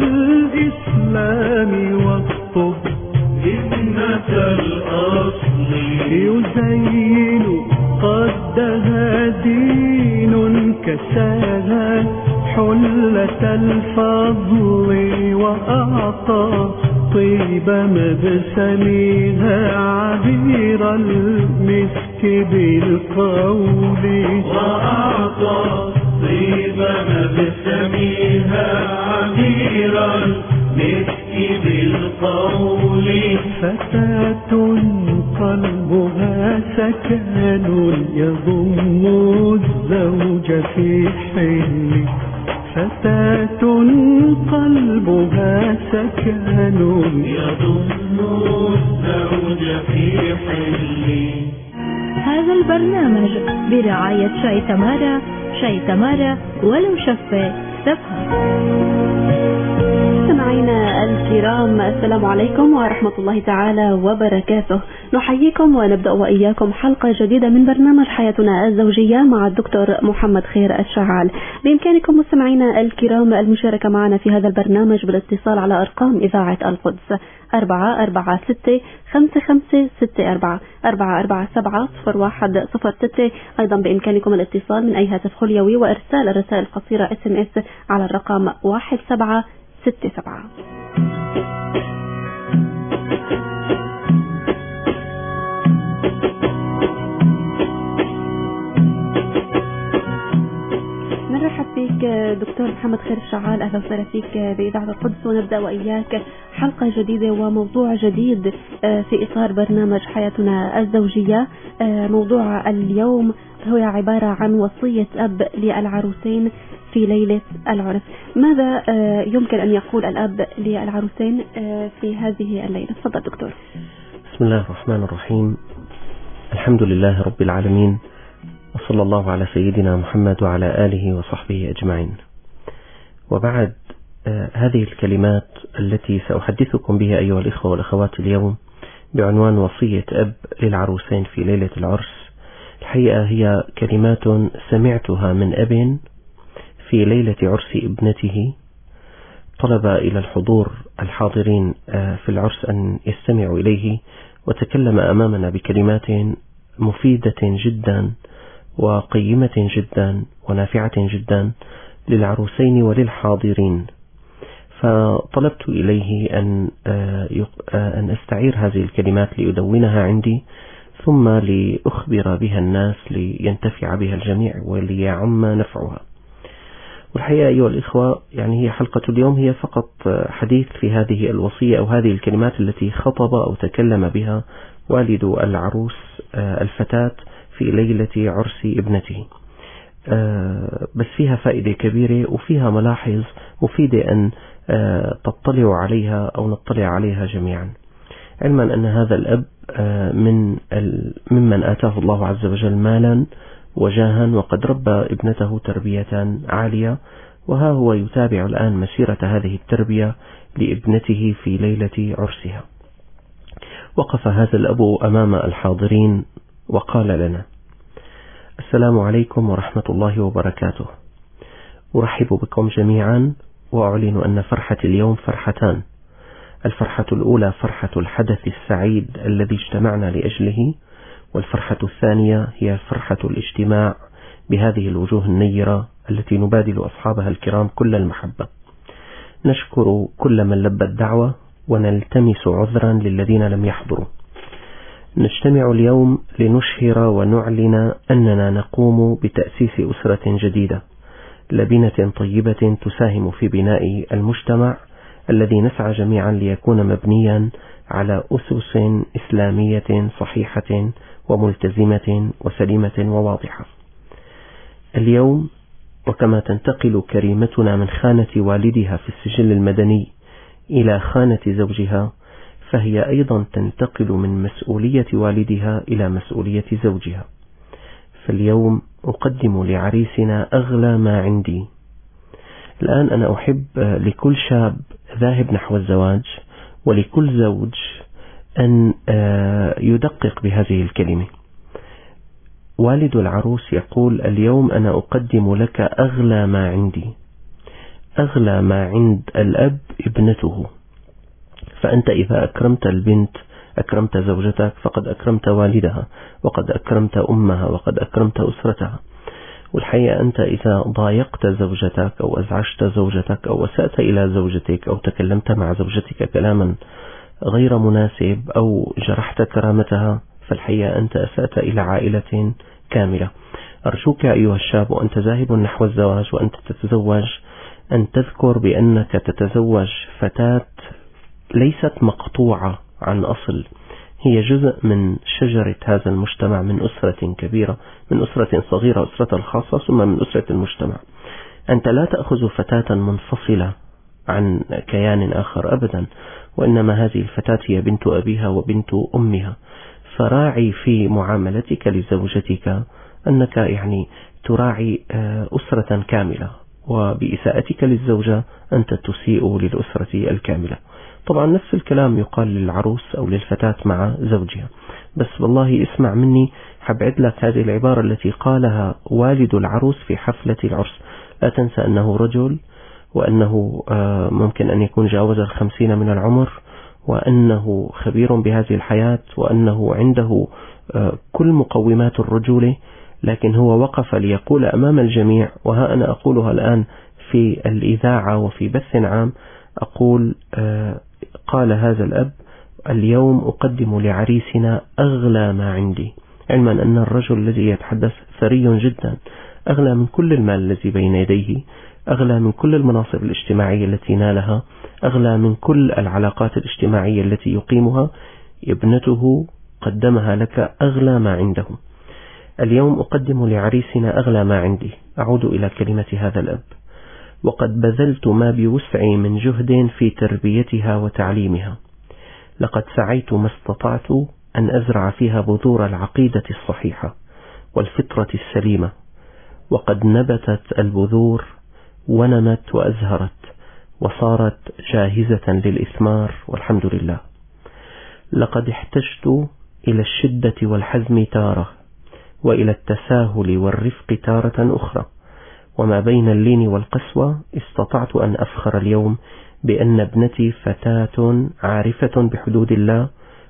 الإسلام والطب ابنة الأصل يزين قدها دين كساها حلة الفضل وأعطى طيب مبسمها عبير المسك بالقول وأعطى طيب مبسمها عبير المسك بالقول فتاة قلبها سكن يضم الزوج في حل فتاة قلبها سكن يضم الزوج في حل. هذا البرنامج برعاية شاي تمارا. شاي تمارا ولو شفة تفهم. مستمعينا الكرام، السلام عليكم ورحمة الله تعالى وبركاته. نحييكم ونبدأ وإياكم حلقة جديدة من برنامج حياتنا الزوجية مع الدكتور محمد خير الشعال. بإمكانكم مستمعينا الكرام المشاركة معنا في هذا البرنامج بالاتصال على أرقام إذاعة القدس 446-5564 447-0106. أيضا بإمكانكم الاتصال من أي هاتف خليوي وإرسال الرسائل القصيرة SMS على الرقم 1767. نرحب فيك دكتور محمد خير الشعال، أهلا وسهلا فيك بإذاعة القدس، ونبدأ وإياك حلقة جديدة وموضوع جديد في إطار برنامج حياتنا الزوجية. موضوع اليوم هو عبارة عن وصية أب للعروسين في ليلة العرس. ماذا يمكن أن يقول الأب للعروسين في هذه الليلة؟ تفضل دكتور. بسم الله الرحمن الرحيم. الحمد لله رب العالمين، وصلى الله على سيدنا محمد وعلى آله وصحبه أجمعين. وبعد، هذه الكلمات التي سأحدثكم بها أيها الإخوة والأخوات اليوم بعنوان وصية أب للعروسين في ليلة العرس، الحقيقة هي كلمات سمعتها من أب في ليلة عرس ابنته. طلب إلى الحاضرين في العرس أن يستمعوا إليه، وتكلم أمامنا بكلمات مفيدة جدا وقيمة جدا ونافعة جدا للعروسين وللحاضرين. فطلبت إليه أن أستعير هذه الكلمات لأدونها عندي، ثم لأخبر بها الناس لينتفع بها الجميع وليعم نفعها. والحقيقة أيها الإخوة، يعني هي حلقة اليوم هي فقط حديث في هذه الوصية أو هذه الكلمات التي خطب أو تكلم بها والد العروس الفتاة في ليلة عرس ابنته. بس فيها فائدة كبيرة وفيها ملاحظ مفيدة أن تطلعوا عليها أو نطلع عليها جميعا، علما أن هذا الأب ممن آتاه الله عز وجل مالا وجاها، وقد ربى ابنته تربية عالية، وها هو يتابع الآن مسيرة هذه التربية لابنته في ليلة عرسها. وقف هذا الأب أمام الحاضرين وقال لنا: السلام عليكم ورحمة الله وبركاته. أرحب بكم جميعا، وأعلن أن فرحة اليوم فرحتان. الفرحة الأولى فرحة الحدث السعيد الذي اجتمعنا لأجله، والفرحة الثانية هي فرحة الاجتماع بهذه الوجوه النيرة التي نبادل أصحابها الكرام كل المحبة. نشكر كل من لبى الدعوة ونلتمس عذرا للذين لم يحضروا. نجتمع اليوم لنشهر ونعلن أننا نقوم بتأسيس أسرة جديدة، لبنة طيبة تساهم في بناء المجتمع الذي نسعى جميعا ليكون مبنيا على أسس إسلامية صحيحة وملتزمة وسليمة وواضحة. اليوم، وكما تنتقل كريمتنا من خانة والدها في السجل المدني إلى خانة زوجها، فهي أيضا تنتقل من مسؤولية والدها إلى مسؤولية زوجها. فاليوم أقدم لعريسنا أغلى ما عندي. الآن أنا أحب لكل شاب ذاهب نحو الزواج ولكل زوج أن يدقق بهذه الكلمة. والد العروس يقول: اليوم أنا أقدم لك أغلى ما عندي. أغلى ما عند الأب ابنته. فأنت إذا أكرمت البنت أكرمت زوجتك فقد أكرمت والدها، وقد أكرمت أمها، وقد أكرمت أسرتها. والحقيقة أنت إذا ضايقت زوجتك أو أزعجت زوجتك أو أسأت إلى زوجتك أو تكلمت مع زوجتك كلاما غير مناسب أو جرحت كرامتها، فالحقيقة أنت أسأت إلى عائلة كاملة. أرجوك أيها الشاب وأنت ذاهب نحو الزواج وأنت تتزوج أن تذكر بأنك تتزوج فتاة ليست مقطوعة عن أصل، هي جزء من شجرة هذا المجتمع، من أسرة كبيرة، من أسرة صغيرة، أسرة الخاصة ثم من أسرة المجتمع. أنت لا تأخذ فتاة منفصلة عن كيان آخر أبدا، وإنما هذه الفتاة هي بنت أبيها وبنت أمها. فراعي في معاملتك لزوجتك أنك يعني تراعي أسرة كاملة، وبإساءتك للزوجة أنت تسيء للأسرة الكاملة. طبعا نفس الكلام يقال للعروس أو للفتاة مع زوجها. بس والله اسمع مني، حبعد لك هذه العبارة التي قالها والد العروس في حفلة العرس. لا تنسى أنه رجل، وأنه ممكن أن يكون جاوز 50 من العمر، وأنه خبير بهذه الحياة، وأنه عنده كل مقومات الرجولة، لكن هو وقف ليقول أمام الجميع، وها أنا أقولها الآن في الإذاعة وفي بث عام، أقول قال هذا الأب: اليوم أقدم لعريسنا أغلى ما عندي، علما أن الرجل الذي يتحدث ثري جدا، أغلى من كل المال الذي بين يديه، أغلى من كل المناصب الاجتماعية التي نالها، أغلى من كل العلاقات الاجتماعية التي يقيمها. ابنته قدمها لك أغلى ما عنده. اليوم أقدم لعريسنا أغلى ما عندي. أعود إلى كلمة هذا الأب: وقد بذلت ما بوسعي من جهد في تربيتها وتعليمها. لقد سعيت ما استطعت أن أزرع فيها بذور العقيدة الصحيحة والفطرة السليمة، وقد نبتت البذور ونمت وأزهرت وصارت جاهزة للإثمار، والحمد لله. لقد احتجت إلى الشدة والحزم تارة، وإلى التساهل والرفق تارة أخرى، وما بين اللين والقسوة استطعت أن أفخر اليوم بأن ابنتي فتاة عارفة بحدود الله،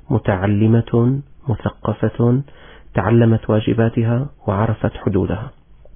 متعلمة مثقفة، تعلمت واجباتها وعرفت حدودها.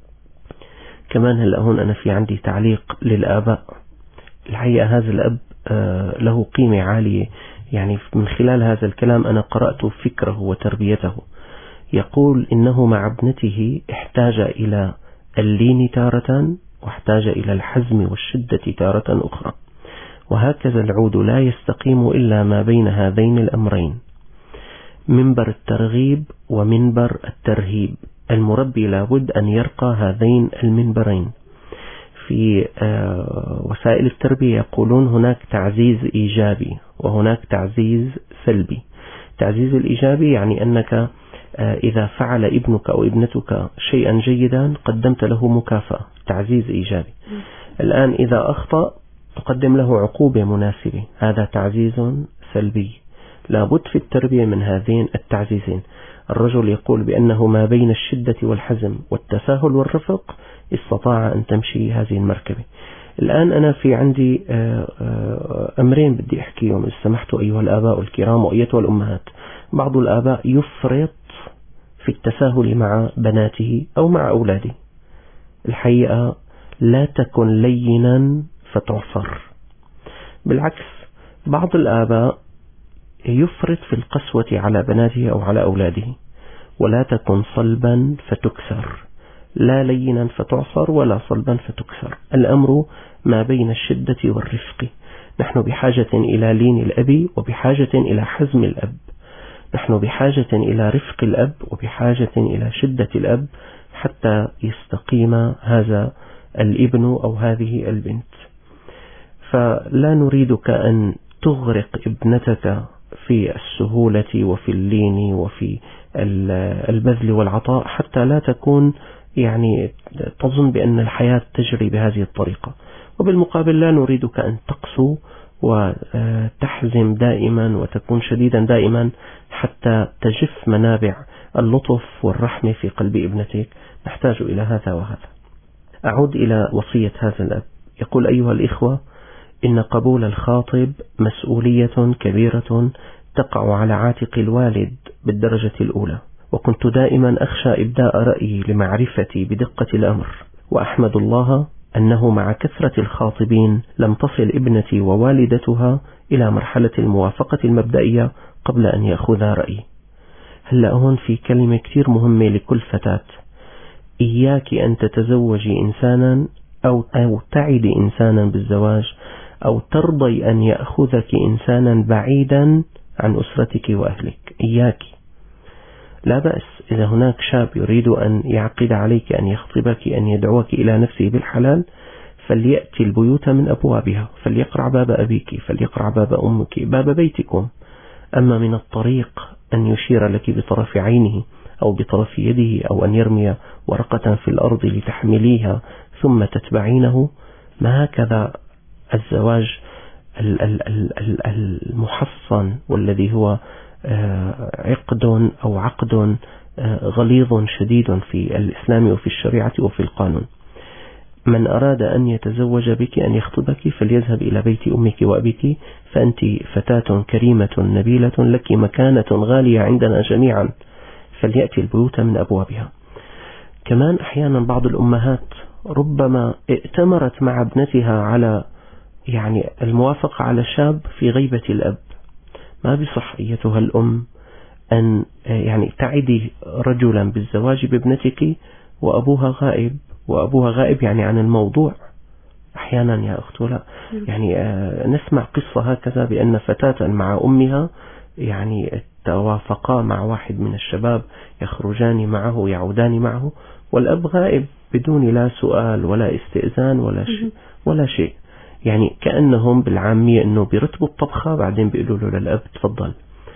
كمان هلأ هون أنا في عندي تعليق للآباء. الحقيقة هذا الأب له قيمة عالية، يعني من خلال هذا الكلام أنا قرأت فكره وتربيته. يقول إنه مع ابنته احتاج إلى اللين تارة، واحتاج إلى الحزم والشدة تارة أخرى، وهكذا العود لا يستقيم إلا ما بين هذين الأمرين: منبر الترغيب ومنبر الترهيب. المربي لابد أن يرقى هذين المنبرين. في وسائل التربية يقولون هناك تعزيز إيجابي وهناك تعزيز سلبي. تعزيز الإيجابي يعني أنك إذا فعل ابنك أو ابنتك شيئا جيدا قدمت له مكافأة، تعزيز إيجابي. الآن إذا أخطأ تقدم له عقوبة مناسبة، هذا تعزيز سلبي. لابد في التربية من هذين التعزيزين. الرجل يقول بأنه ما بين الشدة والحزم والتساهل والرفق استطاع أن تمشي هذه المركبة. الآن أنا في عندي أمرين بدي أحكيهم إذا سمحتوا أيها الآباء الكرام وأيتها الأمهات. بعض الآباء يفرط في التساهل مع بناته أو مع أولاده. الحقيقة لا تكن لينا فتعصر، بالعكس بعض الآباء يفرط في القسوة على بناته أو على أولاده. ولا تكن صلبا فتكسر، لا لينا فتعصر ولا صلبا فتكسر. الأمر ما بين الشدة والرفق. نحن بحاجة إلى لين الأب وبحاجة إلى حزم الأب. نحن بحاجة إلى رفق الأب وبحاجة إلى شدة الأب حتى يستقيم هذا الابن أو هذه البنت. فلا نريدك أن تغرق ابنتك في السهولة وفي اللين وفي البذل والعطاء حتى لا تكون يعني تظن بأن الحياة تجري بهذه الطريقة. وبالمقابل لا نريدك أن تقسو وتحزم دائما وتكون شديدا دائما حتى تجف منابع اللطف والرحمة في قلب ابنتك. نحتاج إلى هذا وهذا. أعود إلى وصية هذا الأب. يقول: أيها الإخوة، إن قبول الخاطب مسؤولية كبيرة تقع على عاتق الوالد بالدرجة الأولى، وكنت دائما أخشى إبداء رأيي لمعرفتي بدقة الأمر، وأحمد الله أنه مع كثرة الخاطبين لم تصل ابنتي ووالدتها إلى مرحلة الموافقة المبدئية قبل أن يأخذها رأيي. هلأ هون في كلمة كتير مهمة لكل فتاة: إياك أن تتزوجي إنسانا أو تعدي إنسانا بالزواج أو ترضي أن يأخذك إنسانا بعيدا عن أسرتك وأهلك. إياك. لا بأس إذا هناك شاب يريد أن يعقد عليك، أن يخطبك، أن يدعوك إلى نفسه بالحلال، فليأتي البيوت من أبوابها، فليقرع باب أبيك، فليقرع باب أمك، باب بيتكم. أما من الطريق أن يشير لك بطرف عينه أو بطرف يده أو أن يرمي ورقة في الأرض لتحمليها ثم تتبعينه، ما هكذا الزواج المحصن والذي هو عقد أو عقد غليظ شديد في الإسلام وفي الشريعة وفي القانون. من أراد أن يتزوج بك، أن يخطبك، فليذهب إلى بيت أمك وأبيك، فأنت فتاة كريمة نبيلة لك مكانة غالية عندنا جميعا، فليأتي البيوت من أبوابها. كمان أحيانا بعض الأمهات ربما ائتمرت مع ابنتها على الموافقة على شاب في غيبة الأب. ما بصح أيتها الأم أن تعدي رجلا بالزواج بابنتك وأبوها غائب، وأبوها غائب عن الموضوع. أحيانا يا أخت لا نسمع قصة هكذا بأن فتاة مع أمها توافقا مع واحد من الشباب، يخرجان معه يعودان معه، والأب غائب بدون لا سؤال ولا استئذان ولا شيء. كأنهم بالعامية أنه بيرتبوا الطبخة بعدين بيقولوا له للأب تفضل.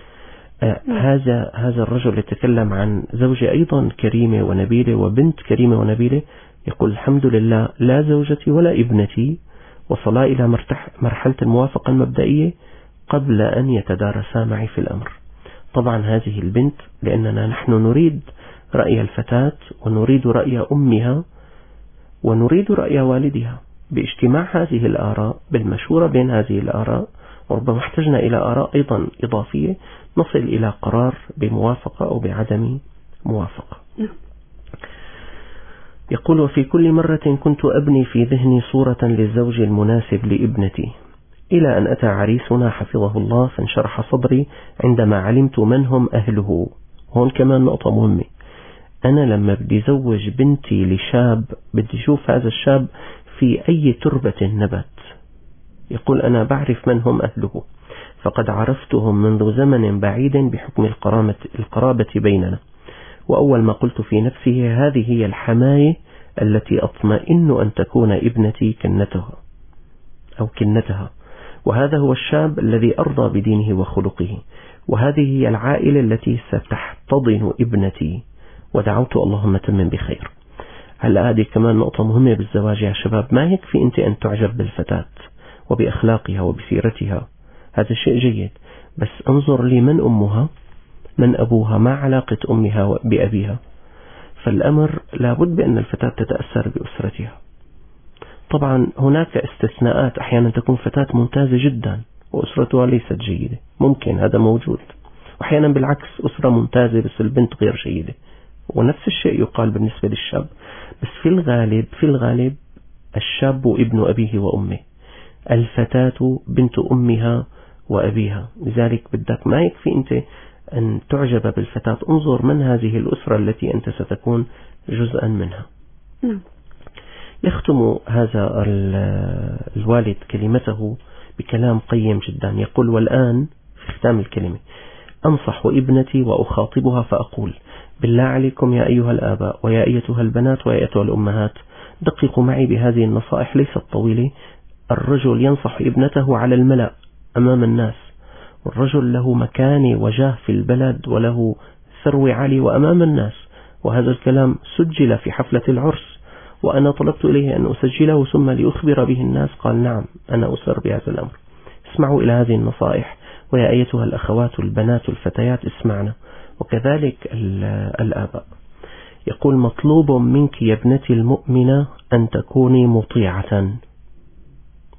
هذا الرجل يتكلم عن زوجة أيضا كريمة ونبيلة وبنت كريمة ونبيلة، يقول: الحمد لله لا زوجتي ولا ابنتي وصلا إلى مرحلة الموافقة المبدئية قبل أن يتدارسا معي في الأمر. طبعا هذه البنت، لأننا نحن نريد رأي الفتاة ونريد رأي أمها ونريد رأي والدها، باجتماع هذه الآراء، بالمشورة بين هذه الآراء، وربما احتجنا إلى آراء أيضا إضافية، نصل إلى قرار بموافقة أو بعدم موافقة. يقول: وفي كل مرة كنت أبني في ذهني صورة للزوج المناسب لابنتي، إلى أن أتى عريسنا حفظه الله فانشرح صدري عندما علمت من هم أهله. هون كمان نقطة مهمة: أنا لما بدي زوج بنتي لشاب بدي أشوف هذا الشاب في أي تربة نبت. يقول: أنا بعرف من هم أهله، فقد عرفتهم منذ زمن بعيد بحكم القرابة بيننا، وأول ما قلت في نفسي هذه هي الحماية التي أطمئن أن تكون ابنتي كنتها، وهذا هو الشاب الذي أرضى بدينه وخلقه، وهذه هي العائلة التي ستحتضن ابنتي، ودعوت اللهم تمم بخير. هلا هذه كمان نقطة مهمة بالزواج يا شباب. ما يكفي أنت أن تعجب بالفتاة وبأخلاقها وبسيرتها، هذا شيء جيد، بس انظر لي من أمها، من أبوها، ما علاقة أمها بأبيها. فالأمر لابد بأن الفتاة تتأثر بأسرتها. طبعا هناك استثناءات، أحيانا تكون فتاة ممتازة جدا وأسرتها ليست جيدة، ممكن هذا موجود، وأحيانا بالعكس أسرة ممتازة بس البنت غير جيدة، ونفس الشيء يقال بالنسبة للشاب. بس في الغالب الشاب ابن أبيه وأمه، الفتاة بنت أمها وأبيها. لذلك بدك ما يكفي أنت أن تعجب بالفتاة، انظر من هذه الأسرة التي أنت ستكون جزءا منها. يختم هذا الوالد كلمته بكلام قيم جدا، يقول: والآن في ختام الكلمة أنصح ابنتي وأخاطبها فأقول: بالله عليكم يا أيها الآباء ويا أيتها البنات ويا أيتها الأمهات، دققوا معي بهذه النصائح ليست طويلة. الرجل ينصح ابنته على الملأ أمام الناس، والرجل له مكانة وجاه في البلد وله ثروة عالية وأمام الناس، وهذا الكلام سجل في حفلة العرس، وأنا طلبت إليه أن أسجله ثم لأخبر به الناس، قال نعم أنا أسر بهذا الأمر. اسمعوا إلى هذه النصائح، ويا أيتها الأخوات البنات الفتيات اسمعنا، وكذلك الآباء. يقول: مطلوب منك يا ابنتي المؤمنة أن تكوني مطيعة.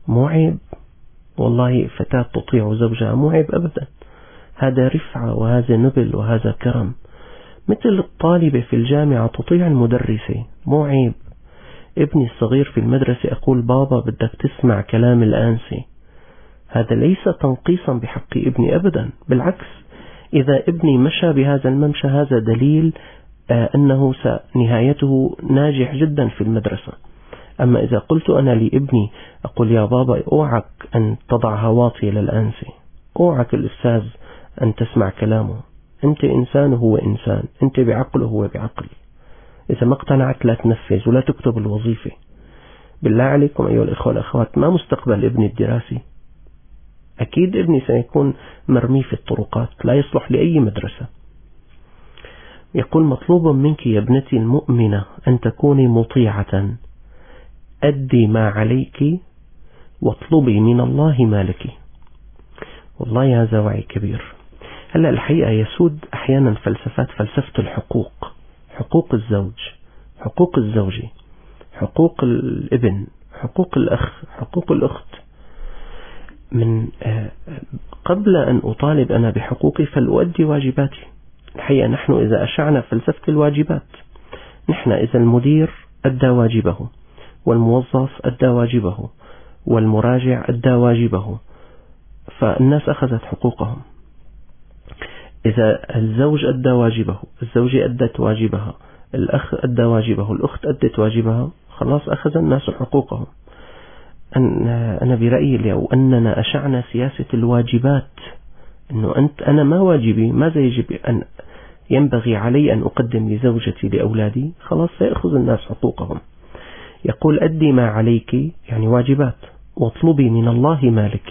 مو عيب، والله فتاة تطيع زوجها مو عيب أبدا، هذا رفعة وهذا نبل وهذا كرم. مثل الطالبة في الجامعة تطيع المدرسة مو عيب. ابني الصغير في المدرسة أقول بابا بدك تسمع كلام الآنسة، هذا ليس تنقيصا بحق ابني أبدا، بالعكس إذا ابني مشى بهذا الممشى هذا دليل أنه نهايته ناجح جدا في المدرسة. أما إذا قلت أنا لابني أقول يا بابا أوعك أن تضعها واطية للأنسة، أوعك الأستاذ أن تسمع كلامه، أنت إنسان وهو إنسان، أنت بعقل وهو بعقل، إذا ما اقتنعت لا تنفذ ولا تكتب الوظيفة. بالله عليكم أيها الإخوة والأخوات، ما مستقبل ابني الدراسي؟ أكيد ابني سيكون مرمي في الطرقات، لا يصلح لأي مدرسة. يقول مطلوب منك يا ابنتي المؤمنة أن تكوني مطيعة، أدي ما عليك واطلبي من الله ما لك. والله هذا وعي كبير. هلأ الحقيقة يسود أحيانا فلسفة الحقوق، حقوق الزوج، حقوق الزوجة، حقوق الابن، حقوق الأخ، حقوق الأخت. من قبل أن أطالب أنا بحقوقي فلأؤدي واجباتي. الحقيقة نحن إذا أشعنا فلسفة الواجبات، نحن إذا المدير أدى واجبه، والموظف أدى واجبه، والمراجع أدى واجبه، فالناس أخذت حقوقهم. إذا الزوج أدى واجبه، الزوجة أدت واجبها، الأخ أدى واجبه، الأخت أدت واجبها، خلاص أخذ الناس حقوقهم. أنا برأيي لو أننا أشعنا سياسة الواجبات، أنه أنا ما واجبي، ماذا يجب أن ينبغي علي أن أقدم لزوجتي لأولادي، خلاص سيأخذ الناس حقوقهم. يقول أدي ما عليك يعني واجبات، واطلبي من الله ما لك،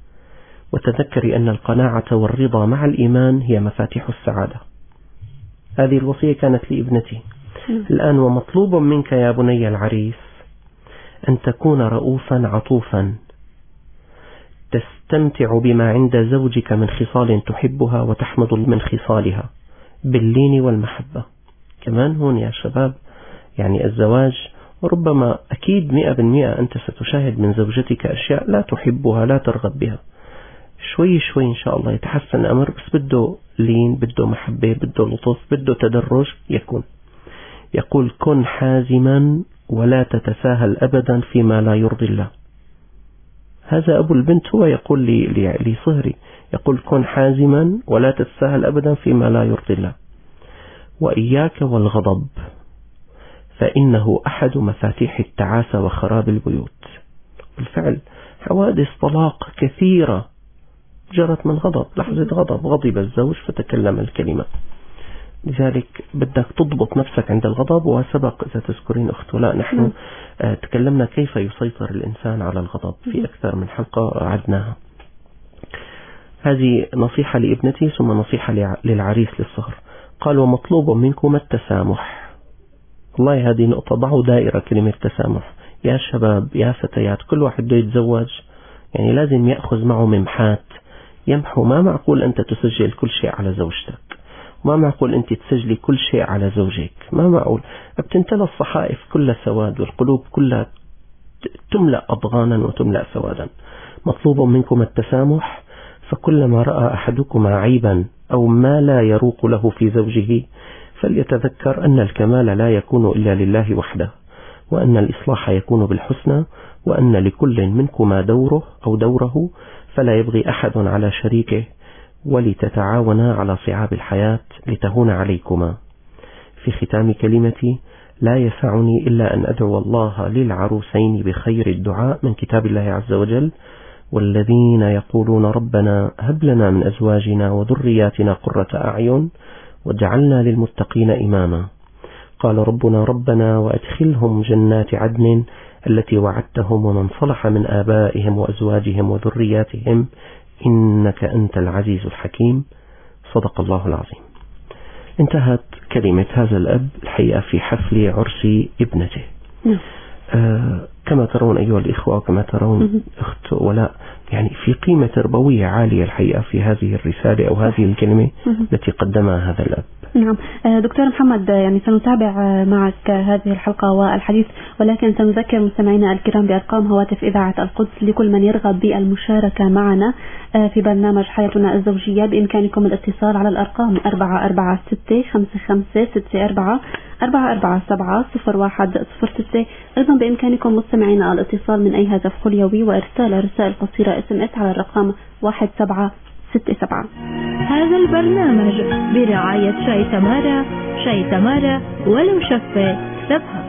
وتذكري أن القناعة والرضا مع الإيمان هي مفاتيح السعادة. هذه الوصية كانت لابنتي. الآن ومطلوب منك يا بني العريس أن تكون رؤوفا عطوفا، تستمتع بما عند زوجك من خصال تحبها وتحمد من خصالها باللين والمحبة. كمان هون يا شباب يعني الزواج ربما أكيد 100% أنت ستشاهد من زوجتك أشياء لا تحبها لا ترغب بها، شوي شوي إن شاء الله يتحسن الأمر، بس بده لين، بده محبة، بده لطف، بده تدرج يكون. يقول كن حازما ولا تتساهل أبدا فيما لا يرضي الله. هذا أبو البنت هو يقول لصهري، يقول كن حازما ولا تتساهل أبدا فيما لا يرضي الله، وإياك والغضب فإنه أحد مفاتيح التعاسة وخراب البيوت. بالفعل حوادث طلاق كثيرة جرت من غضب، لحظة غضب، غضب الزوج فتكلم الكلمة. لذلك بدك تضبط نفسك عند الغضب. وسبق إذا تذكرين أخت ولاء نحن تكلمنا كيف يسيطر الإنسان على الغضب في أكثر من حلقة عدناها. هذه نصيحة لابنتي ثم نصيحة للعريس للصهر. قال ومطلوب منكم التسامح. والله هذه نقطة، ضعوا دائرة كلمة تسامح يا شباب يا فتيات. كل واحد بده يتزوج يعني لازم يأخذ معه ممحات يمحو. ما معقول أنت تسجل كل شيء على زوجتك، ما معقول أنت تسجلي كل شيء على زوجك، ما معقول. بتمتلى الصحائف كلها سواد والقلوب كلها تملأ أضغانا وتملأ سوادا. مطلوب منكم التسامح، فكلما رأى أحدكما عيبا أو ما لا يروق له في زوجه فليتذكر أن الكمال لا يكون إلا لله وحده، وأن الإصلاح يكون بالحسنى، وأن لكل منكما دوره أو دوره، فلا يبغي أحد على شريكه، ولتتعاونا على صعاب الحياة لتهون عليكما. في ختام كلمتي لا يسعني إلا أن أدعو الله للعروسين بخير الدعاء من كتاب الله عز وجل: والذين يقولون ربنا هب لنا من أزواجنا وذرياتنا قرة أعين واجعلنا للمتقين إماما. قال ربنا وأدخلهم جنات عدن التي وعدتهم ومن صلح من آبائهم وأزواجهم وذرياتهم إنك أنت العزيز الحكيم. صدق الله العظيم. انتهت كلمة هذا الأب الحقيقة في حفل عرس ابنته. كما ترون أيها الإخوة وكما ترون أخت ولاء، يعني في قيمة تربوية عالية الحقيقة في هذه الرسالة أو هذه الكلمة التي قدمها هذا الأب. نعم دكتور محمد، يعني سنتابع معك هذه الحلقة والحديث، ولكن سنذكر مستمعينا الكرام بأرقام هواتف إذاعة القدس لكل من يرغب بالمشاركة معنا في برنامج حياتنا الزوجية. بإمكانكم الاتصال على الأرقام 4465564 4470106. أيضا بإمكانكم مستمعينا الاتصال من أي هاتف خليوي وإرسال رسائل قصيرة SMS على الرقم 1767. هذا البرنامج برعاية شاي تمارا، شاي تمارا ولو شفة سبها.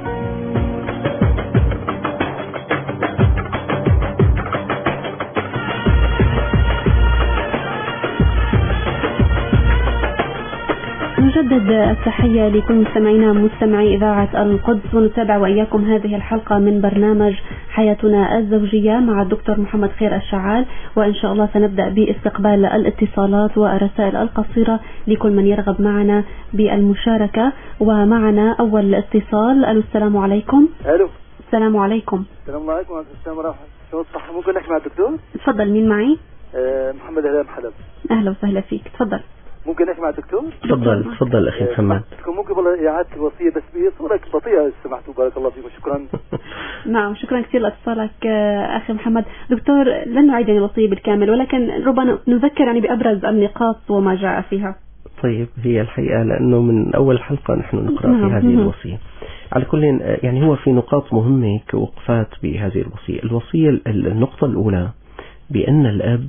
نجدد التحية لكل مستمعينا مستمعي إذاعة القدس، ونتابع وإياكم هذه الحلقة من برنامج حياتنا الزوجية مع الدكتور محمد خير الشعال. وإن شاء الله سنبدأ باستقبال الاتصالات والرسائل القصيرة لكل من يرغب معنا بالمشاركة. ومعنا أول اتصال. السلام عليكم. الو. السلام عليكم. السلام عليكم ورحمة الله وبركاته. شو الصحة؟ ممكن نحكي مع الدكتور؟ تفضل، مين معي؟ محمد هلال حلب. أهلا وسهلا فيك، تفضل. ممكن نحكي مع الدكتور؟ تفضل أخي محمد. ممكن والله إعادة الوصية بس بصورة بطيئة إذا سمحتوا، بارك الله فيكم. شكرا. نعم شكرا كثير لاتصالك أخي محمد. دكتور، لن نعيد الوصية بالكامل، ولكن ربما نذكر يعني بأبرز النقاط وما جاء فيها. طيب، هي الحقيقة لأنه من أول حلقة نحن نقرأ في هذه الوصية. على كل يعني هو في نقاط مهمة كوقفات بهذه الوصية. الوصية النقطة الأولى بأن الأب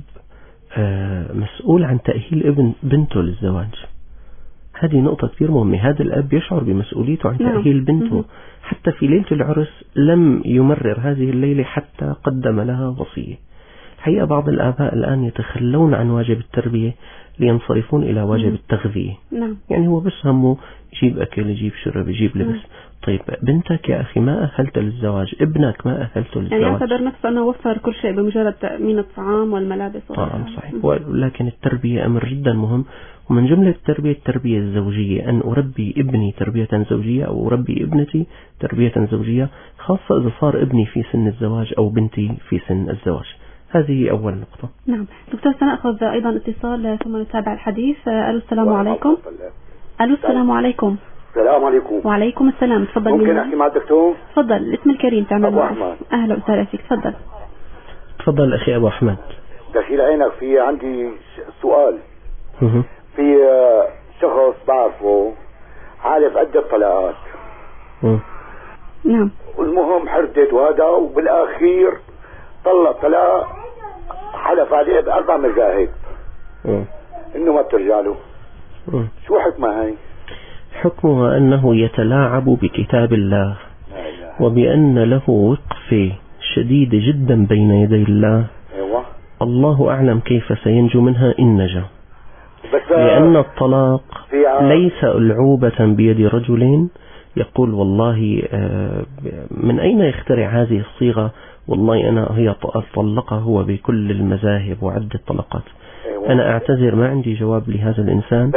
مسؤول عن تأهيل ابن بنته للزواج. هذه نقطة كثير مهمة. هذا الأب يشعر بمسؤوليته عن تأهيل بنته. حتى في ليلة العرس لم يمرر هذه الليلة حتى قدم لها وصية. الحقيقة بعض الآباء الآن يتخلون عن واجب التربية لينصرفون إلى واجب التغذية. يعني هو بس همه يجيب أكل، يجيب شرب، يجيب لبس. طيب بنتك يا أخي ما أهلته للزواج، ابنك ما أهلته للزواج. يعني يعتبر نفسه أنه وفر كل شيء بمجرد تأمين الطعام والملابس. طبعا صحيح. ولكن التربية أمر جدا مهم، ومن جملة التربية الزوجية، أن أربي ابني تربية زوجية أو أربي ابنتي تربية زوجية، خاصة إذا صار ابني في سن الزواج أو بنتي في سن الزواج. هذه أول نقطة. نعم دكتور، سنأخذ أيضا اتصال ثم نتابع الحديث. ألو السلام عليكم. ألو السلام عليكم. السلام عليكم. وعليكم السلام. تفضل. ممكن أحكي مع الدكتور؟ تفضل، الاسم الكريم تعمل أبو أحمد. أهلا وسهلا فيك، تفضل. تفضل أخي أبو أحمد. دخيل عينك، في عندي سؤال. في شخص بعرفه عارف عدة طلاقات. نعم. والمهم حردت وهذا، وبالأخير طلق طلاق حلف عليه ب4 مذاهب إنه ما بترجع له. شو حكمة هاي؟ حكمها أنه يتلاعب بكتاب الله، وبأن له وقفة شديدة جدا بين يدي الله. الله أعلم كيف سينجو منها إن نجا. لأن الطلاق ليس ألعوبة بيد رجل يقول والله من أين يخترع هذه الصيغة، والله هي طلقها هو بكل المذاهب وعدة طلقات. أنا أعتذر، ما عندي جواب لهذا الإنسان.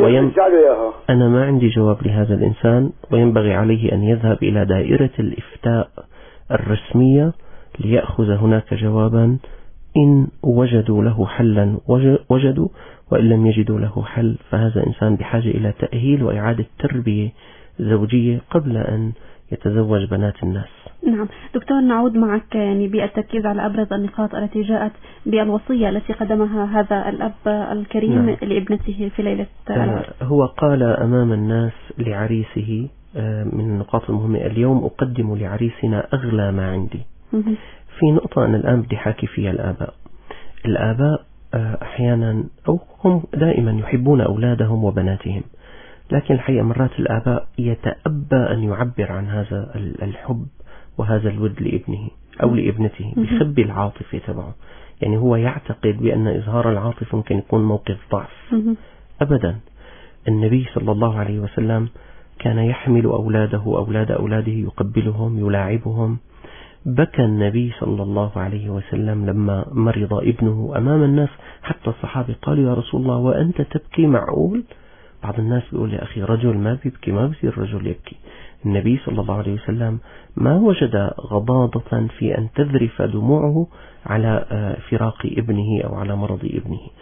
أنا ما عندي جواب لهذا الإنسان، وينبغي عليه أن يذهب إلى دائرة الإفتاء الرسمية ليأخذ هناك جوابا. إن وجدوا له حلا وجدوا، وإن لم يجدوا له حل فهذا إنسان بحاجة إلى تأهيل وإعادة تربية زوجية قبل أن يتزوج بنات الناس. نعم دكتور، نعود معك يعني بالتركيز على أبرز النقاط التي جاءت بالوصية التي قدمها هذا الأب الكريم لابنته في ليلة هو قال أمام الناس لعريسه من النقاط المهمة: اليوم أقدم لعريسنا أغلى ما عندي. في نقطة أنا الآن بدي حاكي فيها الآباء أحيانا أو هم دائما يحبون أولادهم وبناتهم، لكن الحقيقة مرات الآباء يتأبى أن يعبر عن هذا الحب وهذا الود لابنه أو لابنته، بيخبي العاطفة تبعه. يعني هو يعتقد بأن إظهار العاطفة ممكن يكون موقف ضعف. أبدا. النبي صلى الله عليه وسلم كان يحمل أولاد أولاده يقبلهم يلاعبهم. بكى النبي صلى الله عليه وسلم لما مرض ابنه أمام الناس، حتى الصحابة قالوا: يا رسول الله وأنت تبكي؟ معقول؟ بعض الناس بيقول: يا أخي رجل ما بيبكي، ما بصير رجل يبكي. النبي صلى الله عليه وسلم ما وجد غضاضة في أن تذرف دموعه على فراق ابنه أو على مرض ابنه.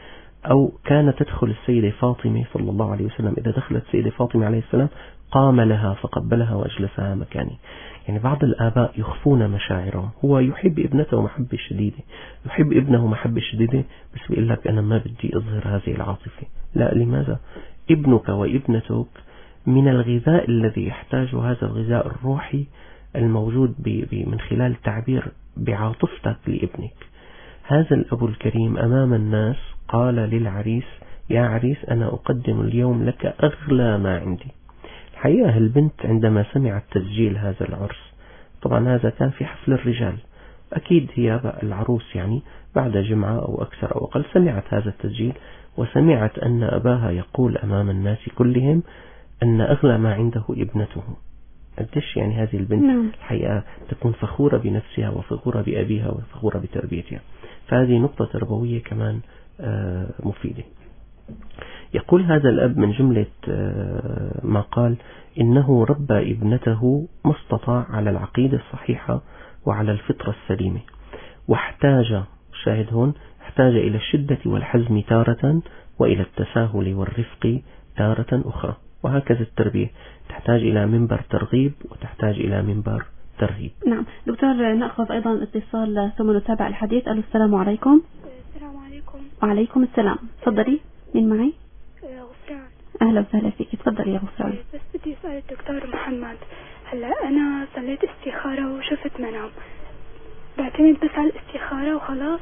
أو كانت تدخل السيدة فاطمة صلى الله عليه وسلم، إذا دخلت السيدة فاطمة عليه السلام قام لها فقبلها وأجلسها مكاني. يعني بعض الآباء يخفون مشاعرهم، هو يحب ابنته محبة شديدة، يحب ابنه محبة شديدة، بس بيقول لك أنا ما بدي أظهر هذه العاطفة. لا، لماذا؟ ابنك وابنتك من الغذاء الذي يحتاجه هذا الغذاء الروحي الموجود من خلال تعبير بعاطفتك لابنك. هذا الأب الكريم أمام الناس قال للعريس: يا عريس أنا أقدم اليوم لك أغلى ما عندي. الحقيقة البنت عندما سمعت تسجيل هذا العرس، طبعا هذا كان في حفل الرجال، أكيد هي العروس يعني بعد جمعة أو أكثر أو أقل سمعت هذا التسجيل، وسمعت أن أباها يقول أمام الناس كلهم أن أغلى ما عنده ابنته. قديش يعني هذه البنت الحقيقة تكون فخورة بنفسها وفخورة بأبيها وفخورة بتربيتها. فهذه نقطة تربوية كمان مفيدة. يقول هذا الأب من جملة ما قال: إنه ربى ابنته ما استطاع على العقيدة الصحيحة وعلى الفطرة السليمة، واحتاج، شاهد هون، احتاج إلى الشدة والحزم تارة، وإلى التساهل والرفق تارة أخرى. وهكذا التربية تحتاج إلى منبر ترغيب وتحتاج إلى منبر ترهيب. نعم دكتور، نأخذ أيضا اتصال ثم نتابع الحديث. السلام عليكم. السلام عليكم. وعليكم السلام. تفضلي. مين معي؟ غفران. أهلا وسهلا فيك، تفضلي يا غفران. بس بدي أسأل الدكتور محمد، هلا أنا صليت استخارة وشفت منام، بعتمد بس على الاستخارة وخلاص؟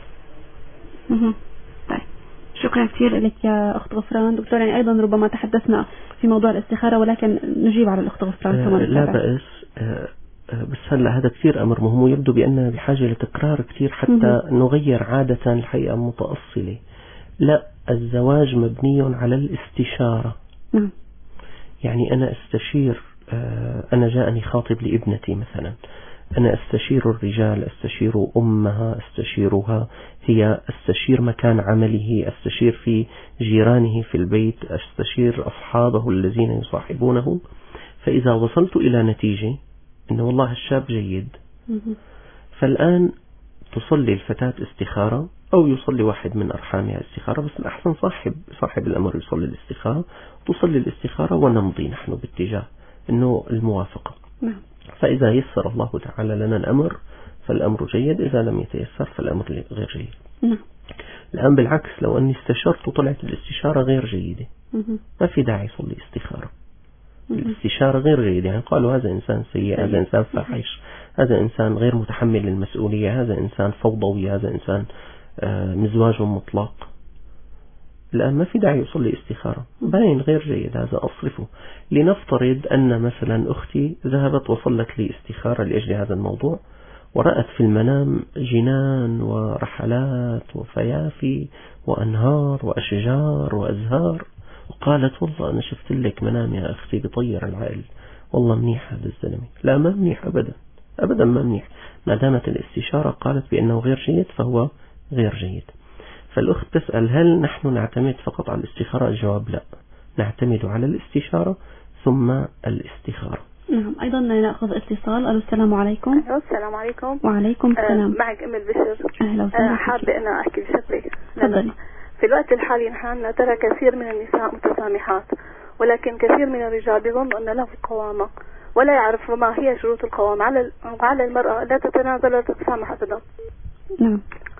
طيب شكرا كثير لك يا أخت غفران. دكتور يعني أيضا ربما تحدثنا في موضوع الاستخارة، ولكن نجيب على الأخت غفران ثم لا بأس. بس هلا هذا كثير أمر مهم، ويبدو بأننا بحاجة لتكرار كثير حتى نغير عادة الحقيقة متأصلة. لا، الزواج مبني على الاستشارة. يعني أنا استشير، أنا جاءني خاطب لابنتي مثلا، أنا استشير الرجال، استشير أمها، استشيرها هي، استشير مكان عمله، استشير في جيرانه في البيت، استشير أصحابه الذين يصاحبونه. فإذا وصلت إلى نتيجة إن والله الشاب جيد، فالآن تصلي الفتاة استخارة أو يصلي واحد من أرحامها استخارة، بس الأحسن صاحب الأمر يصلي الاستخارة، تصلي الاستخارة ونمضي نحن باتجاه إنه الموافقة. فإذا يسر الله تعالى لنا الأمر فالأمر جيد، إذا لم يتيسر فالأمر غير جيد. الآن بالعكس، لو أني استشرت وطلعت الاستشارة غير جيدة ما في داعي يصلي استخارة. الاستشارة غير جيدة، يعني قالوا هذا إنسان سيء، هذا إنسان فاحش، هذا إنسان غير متحمل للمسؤولية، هذا إنسان فوضوي، هذا إنسان مزواج مطلق. الآن ما في داعي يصلي استخارة، باين غير جيد، هذا أصرفه. لنفترض أن مثلا أختي ذهبت وصلت لي استخارة لأجل هذا الموضوع، ورأت في المنام جنان ورحلات وفيافي وأنهار وأشجار وأزهار، وقالت والله أنا شفت لك منام يا أختي بطير العائل، والله منيح هذا الزلمة. لا، ما منيح أبدا، أبدا ما منيح. ما دامت الاستشارة قالت بأنه غير جيد فهو غير جيد. فالأخت تسأل هل نحن نعتمد فقط على الاستخارة؟ الجواب لا، نعتمد على الاستشارة ثم الاستخارة. نعم. أيضا نأخذ اتصال. السلام عليكم. السلام عليكم. وعليكم السلام. معك أم البشر. أهلا وسهلا. حابة أنا أحكي بشغلة. تفضلي. في الوقت الحالي نحن ترى كثير من النساء متسامحات، ولكن كثير من الرجال بيظن أن له قوامة ولا يعرف ما هي شروط القوامة. على المرأة لا تتنازل ولا تتسامح أبدا. نعم.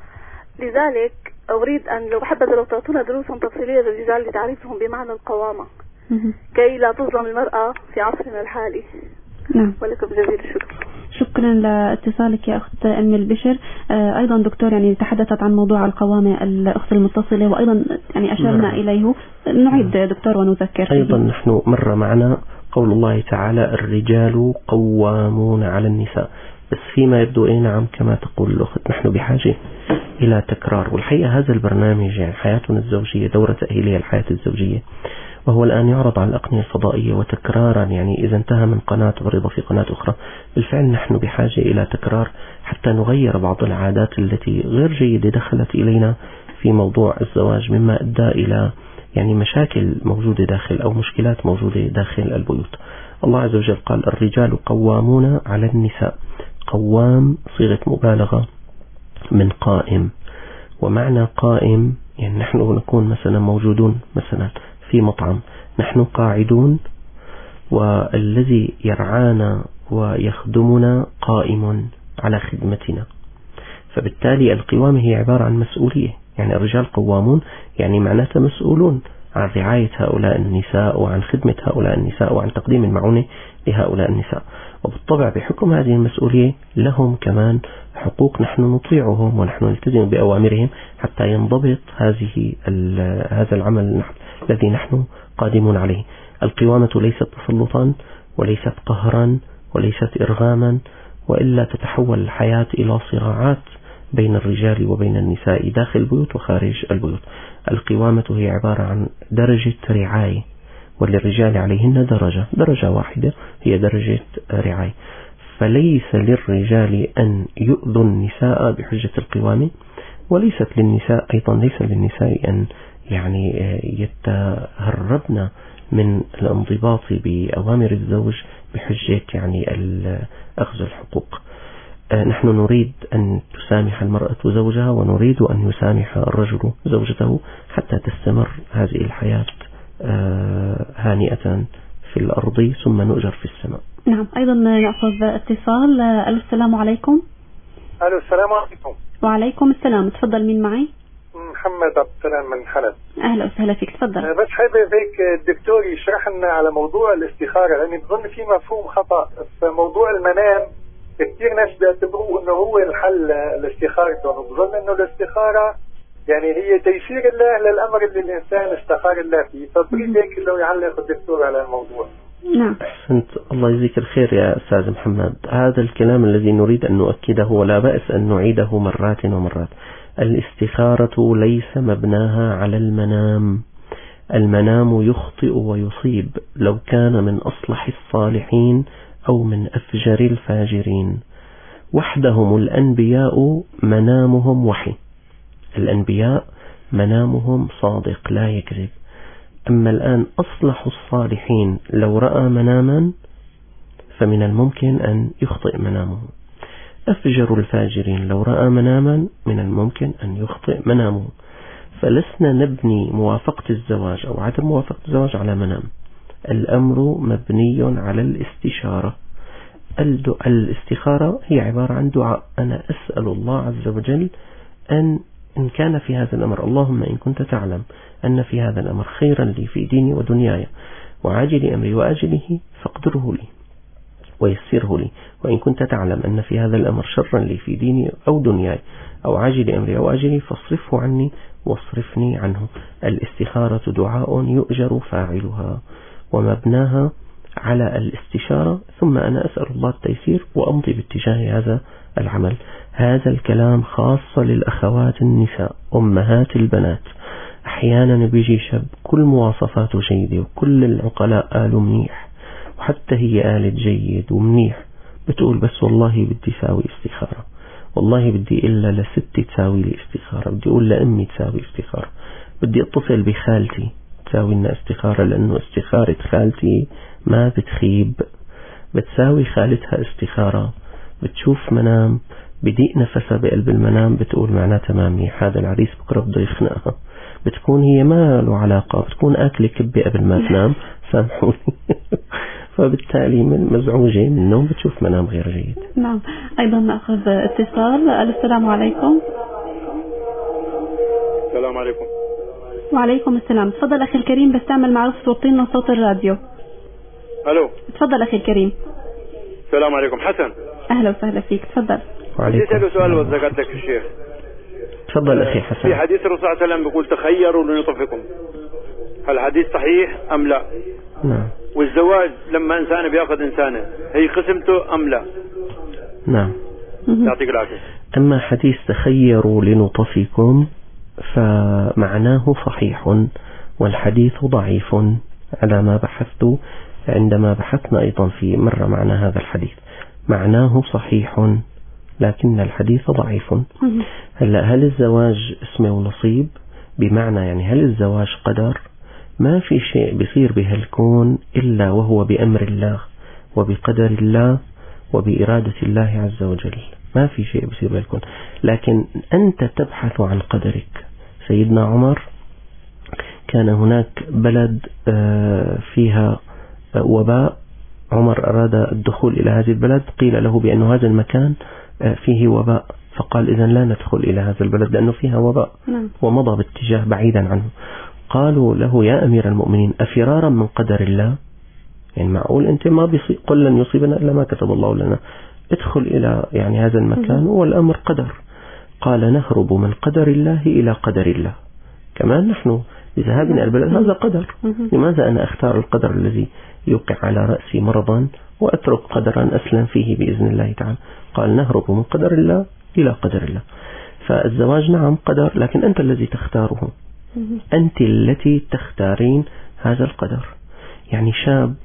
لذلك أريد أن لو حبذا لو تعطونا دروسا تفصيلية للرجال لتعريفهم بمعنى القوامة كي لا تظلم المرأة في عصرنا الحالي. نعم. ولكم جزيل الشكر. شكرا لاتصالك يا أخت أم البشر. أيضا دكتور يعني تحدثت عن موضوع القوامة الأخت المتصلة، وأيضا يعني أشرنا إليه. نعيد دكتور ونذكر. أيضا نحن مر معنا قول الله تعالى الرجال قوامون على النساء، بس فيما يبدو نعم كما تقول الأخت نحن بحاجة إلى تكرار. والحقيقة هذا البرنامج يعني حياتنا الزوجية دورة تأهيلية الحياة الزوجية، وهو الآن يعرض على الأقنية الفضائية وتكرارا، يعني إذا انتهى من قناة عرض في قناة أخرى. بالفعل نحن بحاجة إلى تكرار حتى نغير بعض العادات التي غير جيدة دخلت إلينا في موضوع الزواج، مما أدى إلى يعني مشاكل موجودة داخل أو مشكلات موجودة داخل البيوت. الله عز وجل قال الرجال قوامون على النساء. قوام صيغة مبالغة من قائم، ومعنى قائم يعني نحن نكون مثلا موجودون مثلا في مطعم، نحن قاعدون والذي يرعانا ويخدمنا قائم على خدمتنا، فبالتالي القوامة هي عبارة عن مسؤولية. يعني الرجال قوامون يعني معناتها مسؤولون عن رعاية هؤلاء النساء وعن خدمة هؤلاء النساء وعن تقديم المعونة لهؤلاء النساء، وبالطبع بحكم هذه المسؤولية لهم كمان حقوق نحن نطيعهم ونحن نلتزم بأوامرهم حتى ينضبط هذا العمل الذي نحن قادمون عليه. القوامة ليست تسلطا وليست قهرا وليست إرغاما، وإلا تتحول الحياة إلى صراعات بين الرجال وبين النساء داخل البيوت وخارج البيوت. القوامة هي عبارة عن درجة رعاية، وللرجال عليهن درجة واحدة هي درجة رعاية، فليس للرجال أن يؤذوا النساء بحجة القوامة، وليس للنساء أن يعني يتهربن من الانضباط بأوامر الزوج بحجة يعني أخذ الحقوق. نحن نريد أن تسامح المرأة زوجها، ونريد أن يسامح الرجل زوجته حتى تستمر هذه الحياة هانئة في الأرض ثم نؤجر في السماء. نعم. أيضا يأخذ اتصال. السلام عليكم. ألو، السلام عليكم. وعليكم السلام. تفضل، مين معي؟ محمد عبد السلام من حلب. أهلا وسهلا فيك، تفضل. بس حابب هيك الدكتور يشرح لنا على موضوع الاستخارة، لأني بظن في مفهوم خطأ في موضوع المنام. كثير ناس بيعتبروه انه هو الحل الاستخارة، وبظن انه الاستخارة يعني هي تيسير الله للامر اللي الانسان استخار الله فيه، فبريد هيك لو يعلق الدكتور على الموضوع. نعم. أحسنت، الله يجزيك الخير يا أستاذ محمد. هذا الكلام الذي نريد أن نؤكده ولا بأس أن نعيده مرات ومرات. الاستخارة ليس مبناها على المنام. المنام يخطئ ويصيب لو كان من أصلح الصالحين أو من أفجر الفاجرين. وحدهم الأنبياء منامهم وحي، الأنبياء منامهم صادق لا يكذب. أما الآن أصلح الصالحين لو رأى مناما فمن الممكن أن يخطئ منامه. أفجر الفاجرين لو رأى مناما من الممكن أن يخطئ منامه. فلسنا نبني موافقة الزواج أو عدم موافقة الزواج على منام. الأمر مبني على الاستشارة. الاستخارة هي عبارة عن دعاء، أنا أسأل الله عز وجل إن كان في هذا الأمر، اللهم إن كنت تعلم أن في هذا الأمر خيرا لي في ديني ودنياي وعاجل أمري وآجله فاقدره لي ويسره لي، وإن كنت تعلم أن في هذا الأمر شرا لي في ديني أو دنياي أو عاجل أمري أو آجله فاصرفه عني واصرفني عنه. الاستخارة دعاء يؤجر فاعلها، ومبناها على الاستشارة، ثم أنا أسأل الله التيسير وأمضي باتجاه هذا العمل. هذا الكلام خاصة للأخوات النساء أمهات البنات. أحيانا بيجي شاب كل مواصفاته جيدة وكل العقلاء قالوا منيح وحتى هي قالت جيد ومنيح، بتقول بس والله بدي ساوي استخارة، والله بدي إلا لستي تساوي لي استخارة، بدي أقول لأمي تساوي استخارة، بدي أتصل بخالتي تساوي لنا استخارة، لأنه استخارة خالتي ما بتخيب. بتساوي خالتها استخارة، بتشوف منام بديق نفسها بقلب المنام، بتقول معناتها ما منيح، هذا العريس بكرة بده يخنقها. بتكون هي ما له علاقة، بتكون أكل كبة قبل ما تنام، سامحوني. فبالتالي من مزعوجة من النوم بتشوف منام غير جيد. نعم. أيضا نأخذ اتصال. السلام عليكم. السلام عليكم. وعليكم السلام. تفضل أخي الكريم، بس تعمل معروف صوتين صوت الراديو. ألو. تفضل أخي الكريم. السلام عليكم. حسن. أهلا وسهلا فيك، تفضل. وعليكم السلام. سؤال وذكرت لك الشيخ. تفضل أخي حسن. في حديث الرسول صلى الله عليه وسلم بيقول تخيروا لنطفكم، هل الحديث صحيح أم لا؟ نعم. والزواج لما إنسان بيأخذ إنسانة هي قسمته أم لا؟ نعم. يعطيك العافية. أما حديث تخيروا لنطفكم فمعناه صحيح، والحديث ضعيف على ما بحثت عندما بحثنا أيضا في مرة معنى هذا الحديث. معناه صحيح لكن الحديث ضعيف. هل الزواج اسمه ونصيب؟ بمعنى يعني هل الزواج قدر؟ ما في شيء بيصير بهالكون إلا وهو بأمر الله وبقدر الله وبإرادة الله عز وجل. ما في شيء بيصير بهالكون، لكن أنت تبحث عن قدرك. سيدنا عمر كان هناك بلد فيها وباء، عمر أراد الدخول إلى هذه البلد، قيل له بأن هذا المكان فيه وباء، فقال إذن لا ندخل إلى هذا البلد لأنه فيها وباء، ومضى باتجاه بعيدا عنه. قالوا له يا أمير المؤمنين أفرارا من قدر الله؟ يعني معقول أنت ما قل لن يصيبنا إلا ما كتب الله لنا، ادخل إلى يعني هذا المكان والأمر قدر. قال نهرب من قدر الله إلى قدر الله. كمان نحن بذهابنا إلى البلد هذا قدر، لماذا أنا أختار القدر الذي يوقع على رأسي مرضا وأترك قدرا أسلم فيه بإذن الله تعالى؟ قال نهرب من قدر الله إلى قدر الله. فالزواج نعم قدر، لكن أنت الذي تختاره، أنت التي تختارين هذا القدر. يعني شاب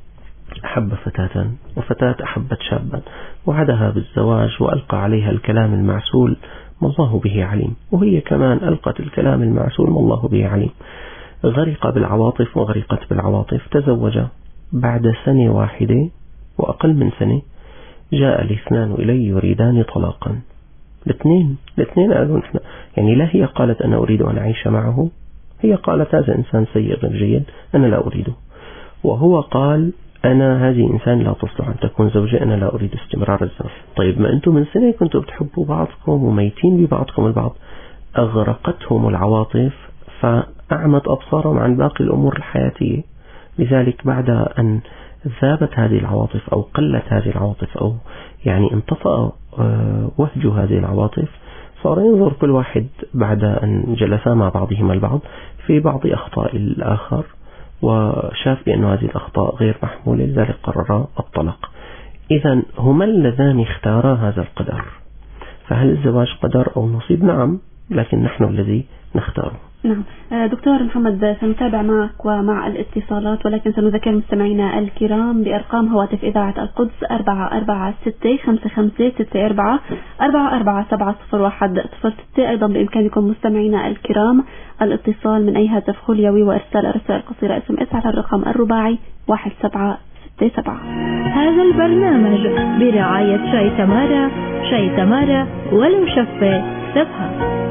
أحب فتاة وفتاة أحبت شابا وعدها بالزواج وألقى عليها الكلام المعسول ما الله به عليم، وهي كمان ألقت الكلام المعسول ما الله به عليم، غرق بالعواطف وغرقت بالعواطف، تزوج بعد سنة واحدة وأقل من سنة جاء الاثنان إلي يريدان طلاقا. الاثنين قالوا نحن يعني لا هي قالت أنا أريد أن أعيش معه، هي قالت هذا إنسان سيء غير جيد أنا لا أريده، وهو قال أنا هذه إنسان لا تصلح أن تكون زوجة، أنا لا أريد استمرار الزواج. طيب ما أنتم من سنة كنتوا بتحبوا بعضكم وميتين ببعضكم البعض. أغرقتهم العواطف فأعمت أبصارهم عن باقي الأمور الحياتية. لذلك بعد أن ذابت هذه العواطف أو قلت هذه العواطف أو يعني انطفأ وهج هذه العواطف، صار ينظر كل واحد بعد أن جلسا مع بعضهما البعض في بعض أخطاء الآخر، وشاف بأن هذه الأخطاء غير محمولة، لذلك قرر الطلاق. إذن هما اللذان اختارا هذا القدر. فهل الزواج قدر أو نصيب؟ نعم، لكن نحن الذي نختاره. نعم دكتور محمد، سنتابع معك ومع الاتصالات، ولكن سنذكر مستمعينا الكرام بأرقام هواتف إذاعة القدس 4465564 4470106. أيضا بإمكانكم مستمعينا الكرام الاتصال من أي هاتف خليوي وإرسال الرسائل القصيرة SMS على الرقم الرباعي 1767. هذا البرنامج برعاية شاي تمارا، شاي تمارا ولو شفة سبها.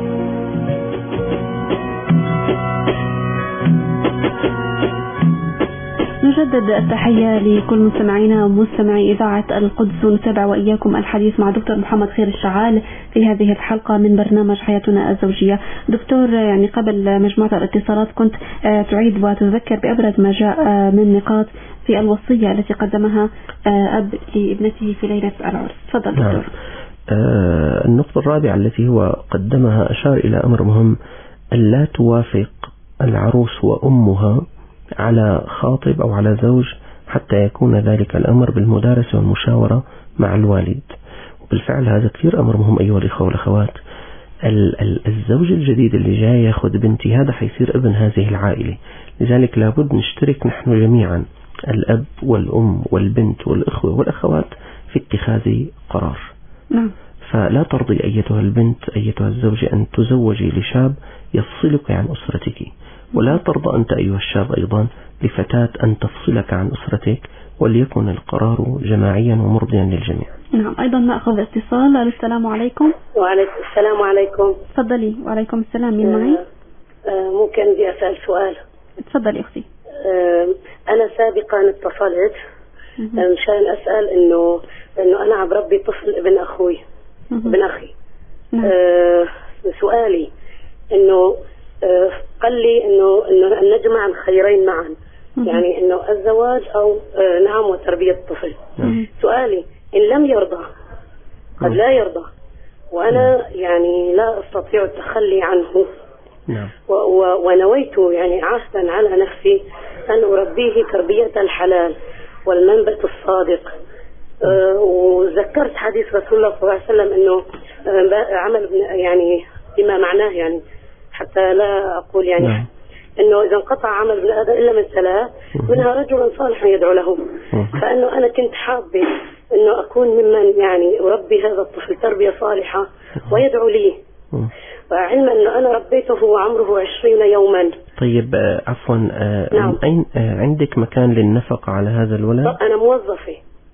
نجدد التحية لكل مستمعينا ومستمعي إذاعة القدس، ونتابع وإياكم الحديث مع دكتور محمد خير الشعال في هذه الحلقة من برنامج حياتنا الزوجية. دكتور، يعني قبل مجموعة الاتصالات كنت تعيد وتذكر بأبرز ما جاء من نقاط في الوصية التي قدمها أب لابنته في ليلة العرس. تفضل دكتور. النقطة الرابعة التي هو قدمها أشار إلى أمر مهم، ألا توافق العروس وأمها على خاطب أو على زوج حتى يكون ذلك الأمر بالمدارسة والمشاورة مع الوالد. وبالفعل هذا كثير أمر مهم أيها الإخوة والأخوات. الزوج الجديد اللي جاي ياخذ بنتي هذا حيصير ابن هذه العائلة، لذلك لابد نشترك نحن جميعا الأب والأم والبنت والإخوة والأخوات في اتخاذ قرار. نعم. فلا ترضي أيتها البنت أيتها الزوجة أن تزوجي لشاب يفصلك عن أسرتك، ولا ترضى أنت أيها الشاب أيضا لفتاة أن تفصلك عن أسرتك، وليكن القرار جماعيا ومرضيا للجميع. نعم. أيضا نأخذ اتصال. السلام عليكم. وعليكم السلام. عليكم. تفضلي. وعليكم السلام. مين معي؟ ممكن بدي أسأل سؤال؟ تفضلي أختي. أنا سابقا اتصلت مشان أسأل إنه أنا عم بربي طفل ابن أخوي ابن أخي. سؤالي إنه قال لي إنه نجمع الخيرين معا، يعني إنه الزواج أو نعم وتربية الطفل. سؤالي إن لم يرضى، قد لا يرضى، وأنا يعني لا أستطيع التخلي عنه، ونويت يعني عهدا على نفسي أن أربيه تربية الحلال والمنبت الصادق. وذكرت حديث رسول الله صلى الله عليه وسلم إنه عمل يعني بما معناه، يعني حتى لا أقول يعني إنه إذا انقطع عمل ابن آدم إلا من ثلاث منها رجل صالح يدعو له. فإنه أنا كنت حابة إنه أكون ممن يعني أربي هذا الطفل تربية صالحة ويدعو لي، وعلما أنه أنا ربيته وعمره 20 يوما. طيب عفوا، نعم. أين عندك مكان للنفقة على هذا الولد؟ أنا موظفة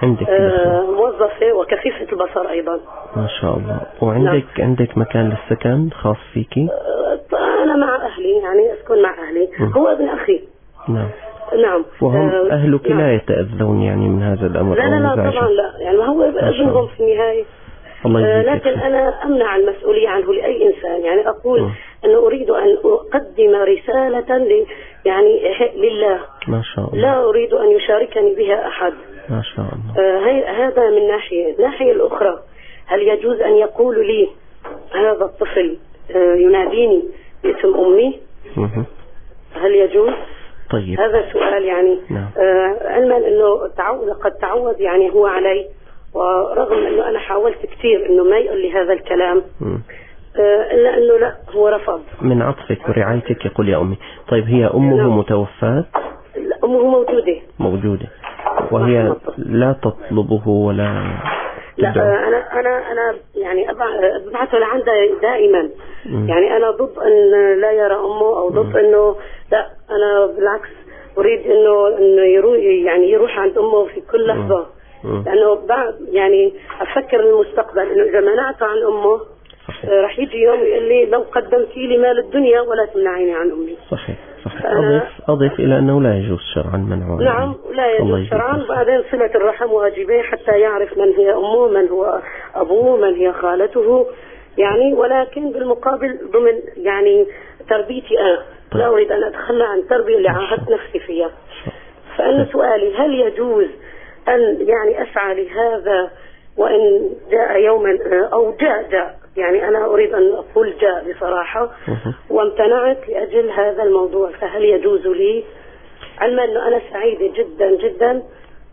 عندك موظفة وكفيفة البصر أيضا. ما شاء الله. وعندك عندك مكان للسكن خاص فيكي؟ أنا مع أهلي، يعني أسكن مع أهلي. هو ابن أخي. نعم. نعم. وهم أهلك لا يتأذون يعني من هذا الأمر؟ لا طبعا لا، يعني هو ابنهم في النهاية. لكن أنا أمنع المسؤولية عنه لأي إنسان، يعني أقول أنه أريد أن أقدم رسالة يعني لله. ما شاء الله. لا أريد أن يشاركني بها أحد. ما شاء الله. هذا من ناحية. الناحية الأخرى، هل يجوز أن يقول لي هذا الطفل يناديني باسم أمي؟ هل يجوز؟ طيب. هذا سؤال يعني. نعم. علما أنه قد تعود يعني هو علي، ورغم أنه أنا حاولت كثير أنه ما يقول لي هذا الكلام، إلا أنه لا، هو رفض. من عطفك ورعايتك يقول يا أمي. طيب هي أمه متوفاة؟ أمه موجودة. وهي لا تطلبه ولا تدعو. لا، أنا يعني أبعثه لعندها دائما. يعني أنا ضد أن لا يرى أمه، أو ضد أنه لا، أنا بالعكس أريد أنه يروح عند أمه في كل لحظة. لأنه يعني أفكر المستقبل، إنه إذا منعته عن أمه راح يجي يوم يقول لي لو قدمتي لي مال الدنيا ولا تمنعيني عن أمي. صحيح. أضف إلى أنه لا يجوز شرعا منعه. نعم، لا يجوز شرعا. بعدين صلة الرحم واجبة حتى يعرف من هي أمه، من هو أبوه، من هي خالته، يعني ولكن بالمقابل ضمن يعني تربيتي أنا. لا أريد أن أتخلى عن التربية اللي عاهدت نفسي فيها. فأنا سؤالي، هل يجوز أن يعني أسعى لهذا، وإن جاء يوما أو جاء يعني أنا أريد أن أقول جاء بصراحة، وامتنعت لأجل هذا الموضوع، فهل يجوز لي؟ علما أنه أنا سعيدة جدا جدا،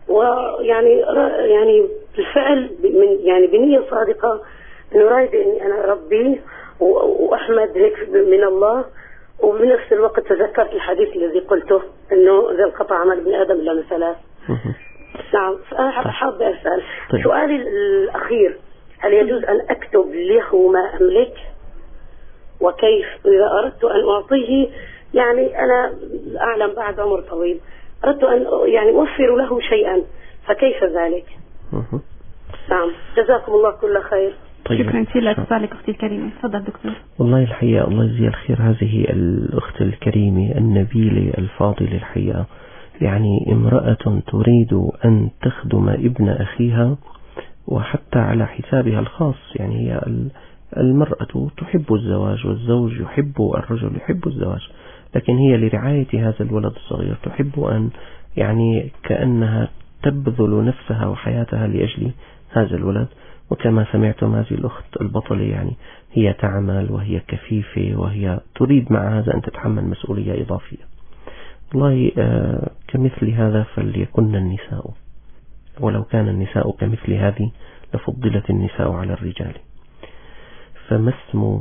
ويعني بالفعل يعني بنية صادقة أنه رايدة أني أنا أربيه وأحمد هيك من الله. وبنفس الوقت تذكرت الحديث الذي قلته أنه إذا انقطع عمل ابن آدم إلا من ثلاث. نعم. فأنا حابة أسأل. سؤالي الأخير، هل يجوز أن أكتب له ما أملك؟ وكيف إذا أردت أن أعطيه، يعني أنا أعلم بعد عمر طويل، أردت أن يعني أوفر له شيئا، فكيف ذلك؟ نعم. جزاكم الله كل خير. طيب. شكرا كثير لاتصالك أختي الكريمة. تفضل دكتور. والله الحقيقة الله يجزيها الخير، هذه الأخت الكريمة النبيلة الفاضلة الحقيقة، يعني امرأة تريد أن تخدم ابن أخيها وحتى على حسابها الخاص. يعني هي المرأة تحب الزواج، والزوج يحب الرجل يحب الزواج، لكن هي لرعاية هذا الولد الصغير تحب أن يعني كأنها تبذل نفسها وحياتها لأجل هذا الولد. وكما سمعتم هذه الأخت البطلة يعني هي تعمل وهي كفيفة، وهي تريد مع هذا أن تتحمل مسؤولية إضافية. والله كمثل هذا فليكن النساء، ولو كان النساء كمثل هذه لفضلت النساء على الرجال. فما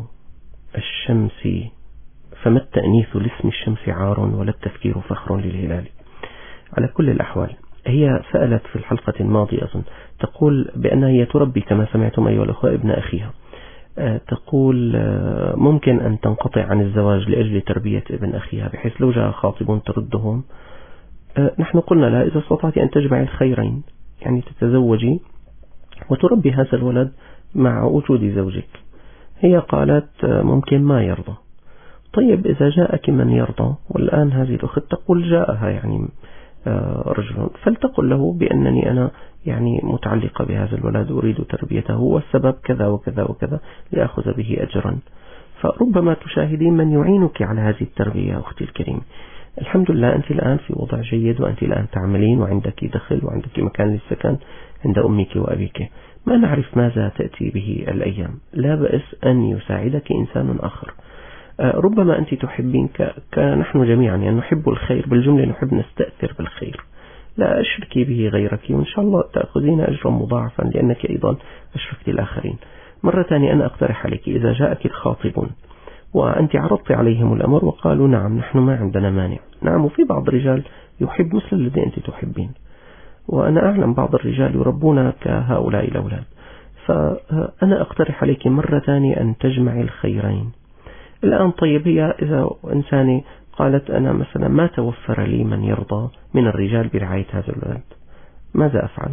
التأنيث لاسم الشمس عار، ولا التفكير فخر للهلال. على كل الأحوال، هي سألت في الحلقة الماضية أظن، تقول بأنها هي تربي كما سمعتم أيها الأخوة ابن أخيها. تقول ممكن أن تنقطع عن الزواج لأجل تربية ابن أخيها، بحيث لو جاء خاطب تردهم نحن قلنا لها إذا استطعت أن تجمع الخيرين، يعني تتزوجي وتربي هذا الولد مع وجود زوجك. هي قالت ممكن ما يرضى. طيب إذا جاءك من يرضى، والآن هذه الأخت تقول جاءها يعني رجل، فلتقل له بأنني أنا يعني متعلقة بهذا الولد أريد تربيته، والسبب كذا وكذا وكذا لأخذ به أجرا. فربما تشاهدين من يعينك على هذه التربية أختي الكريمة. الحمد لله أنت الآن في وضع جيد، وأنت الآن تعملين وعندك دخل وعندك مكان للسكن عند أمك وأبيك. ما نعرف ماذا تأتي به الأيام، لا بأس أن يساعدك إنسان آخر. ربما أنت تحبين كنحن جميعا يعني نحب الخير بالجملة، نحب نستأثر بالخير، لا أشركي به غيرك، وإن شاء الله تأخذين أجرا مضاعفا لأنك أيضا أشركت الآخرين. مرة ثانية أنا أقترح عليك إذا جاءك الخاطبون وأنت عرضت عليهم الأمر وقالوا نعم نحن ما عندنا مانع، نعم، وفي بعض الرجال يحب مثل الذي أنت تحبين، وأنا أعلم بعض الرجال يربون كهؤلاء الأولاد، فأنا أقترح عليك مرة ثانية أن تجمع الخيرين. الآن طيب هي إذا إنسانة قالت أنا مثلا ما توفر لي من يرضى من الرجال برعاية هذا الولد، ماذا أفعل؟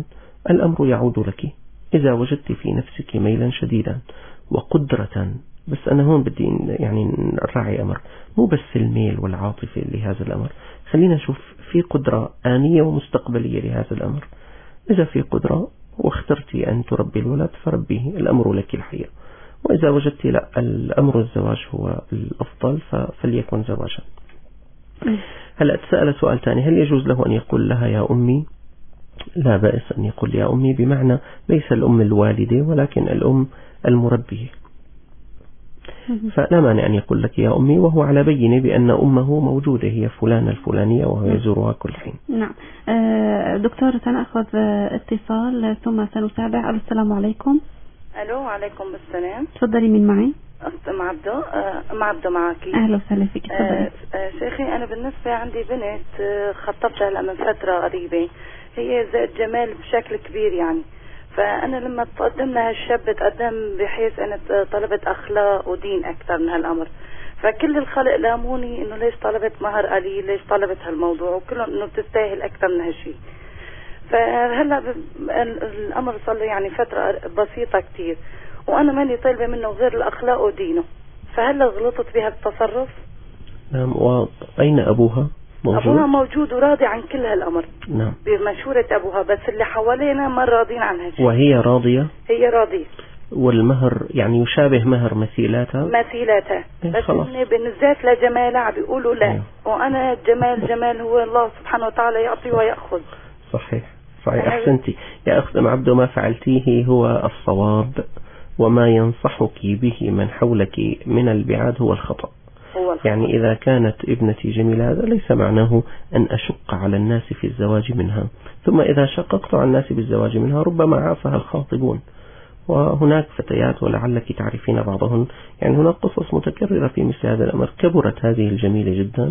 الأمر يعود لك. إذا وجدت في نفسك ميلا شديدا وقدرة، بس أنا هون بدي يعني نراعي أمر، مو بس الميل والعاطفة لهذا الأمر، خلينا نشوف في قدرة آنية ومستقبلية لهذا الأمر. إذا في قدرة واخترتي أن تربي الولد فربيه، الأمر لك الحقيقة. وإذا وجدت لا، الأمر الزواج هو الأفضل فليكن زواجا. هلأ تسأل سؤال ثاني، هل يجوز له أن يقول لها يا أمي؟ لا بأس أن يقول يا أمي، بمعنى ليس الأم الوالدة ولكن الأم المربية، فلا مانع أن يقول لك يا أمي وهو على بينة بأن أمه موجودة، هي فلانة الفلانية وهو يزورها كل حين. نعم. دكتور سنأخذ اتصال ثم سنتابع. السلام عليكم. ألو، وعليكم السلام. تفضلي، من معي؟ أم عبدو. أم عبدو معك. أهلا وسهلا فيك. تفضلي. شيخي، أنا بالنسبة عندي بنت خطبتها هلا من فترة قريبة، هي ذات جمال بشكل كبير يعني. فأنا لما تقدم لها الشاب تقدم بحيث أنا طلبت أخلاق ودين أكثر من هالأمر، فكل الخلق لاموني إنه ليش طلبت مهر قليل، ليش طلبت هالموضوع، وكلهم إنه بتستاهل أكثر من هالشيء. فهلا الأمر صار له يعني فترة بسيطة كتير، وأنا ماني طالبة منه غير الأخلاق ودينه، فهلا غلطت بهالتصرف؟ نعم. وأين أبوها؟ موجود؟ أبوها موجود وراضي عن كل هالأمر. نعم. بمشورة أبوها، بس اللي حوالينا ما راضين عن هالشيء. وهي راضية؟ هي راضية. والمهر يعني يشابه مهر مثيلاتها؟ مثيلاتها، بس بالذات لجمالها عم بيقولوا لا. وأنا جمال هو الله سبحانه وتعالى يعطي ويأخذ. صحيح. أحسنتي يا أخت أم عبدو، ما فعلتيه هو الصواب، وما ينصحك به من حولك من البعاد هو الخطأ. يعني إذا كانت ابنتي جميلة، هذا ليس معناه أن أشق على الناس في الزواج منها، ثم إذا شققت على الناس بالزواج منها ربما عافها الخاطبون. وهناك فتيات ولعلك تعرفين بعضهن، يعني هناك قصص متكررة في مثل هذا الأمر، كبرت هذه الجميلة جدا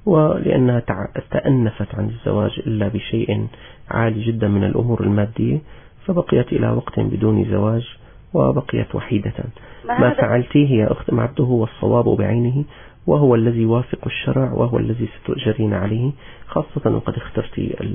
ولأنها تأنفت عن الزواج إلا بشيء عالي جدا من الأمور المادية، فبقيت إلى وقت بدون زواج وبقيت وحيدة. ما فعلتيه يا أخت معبده هو الصواب بعينه، وهو الذي يوافق الشرع، وهو الذي ستؤجرين عليه، خاصة وقد اخترت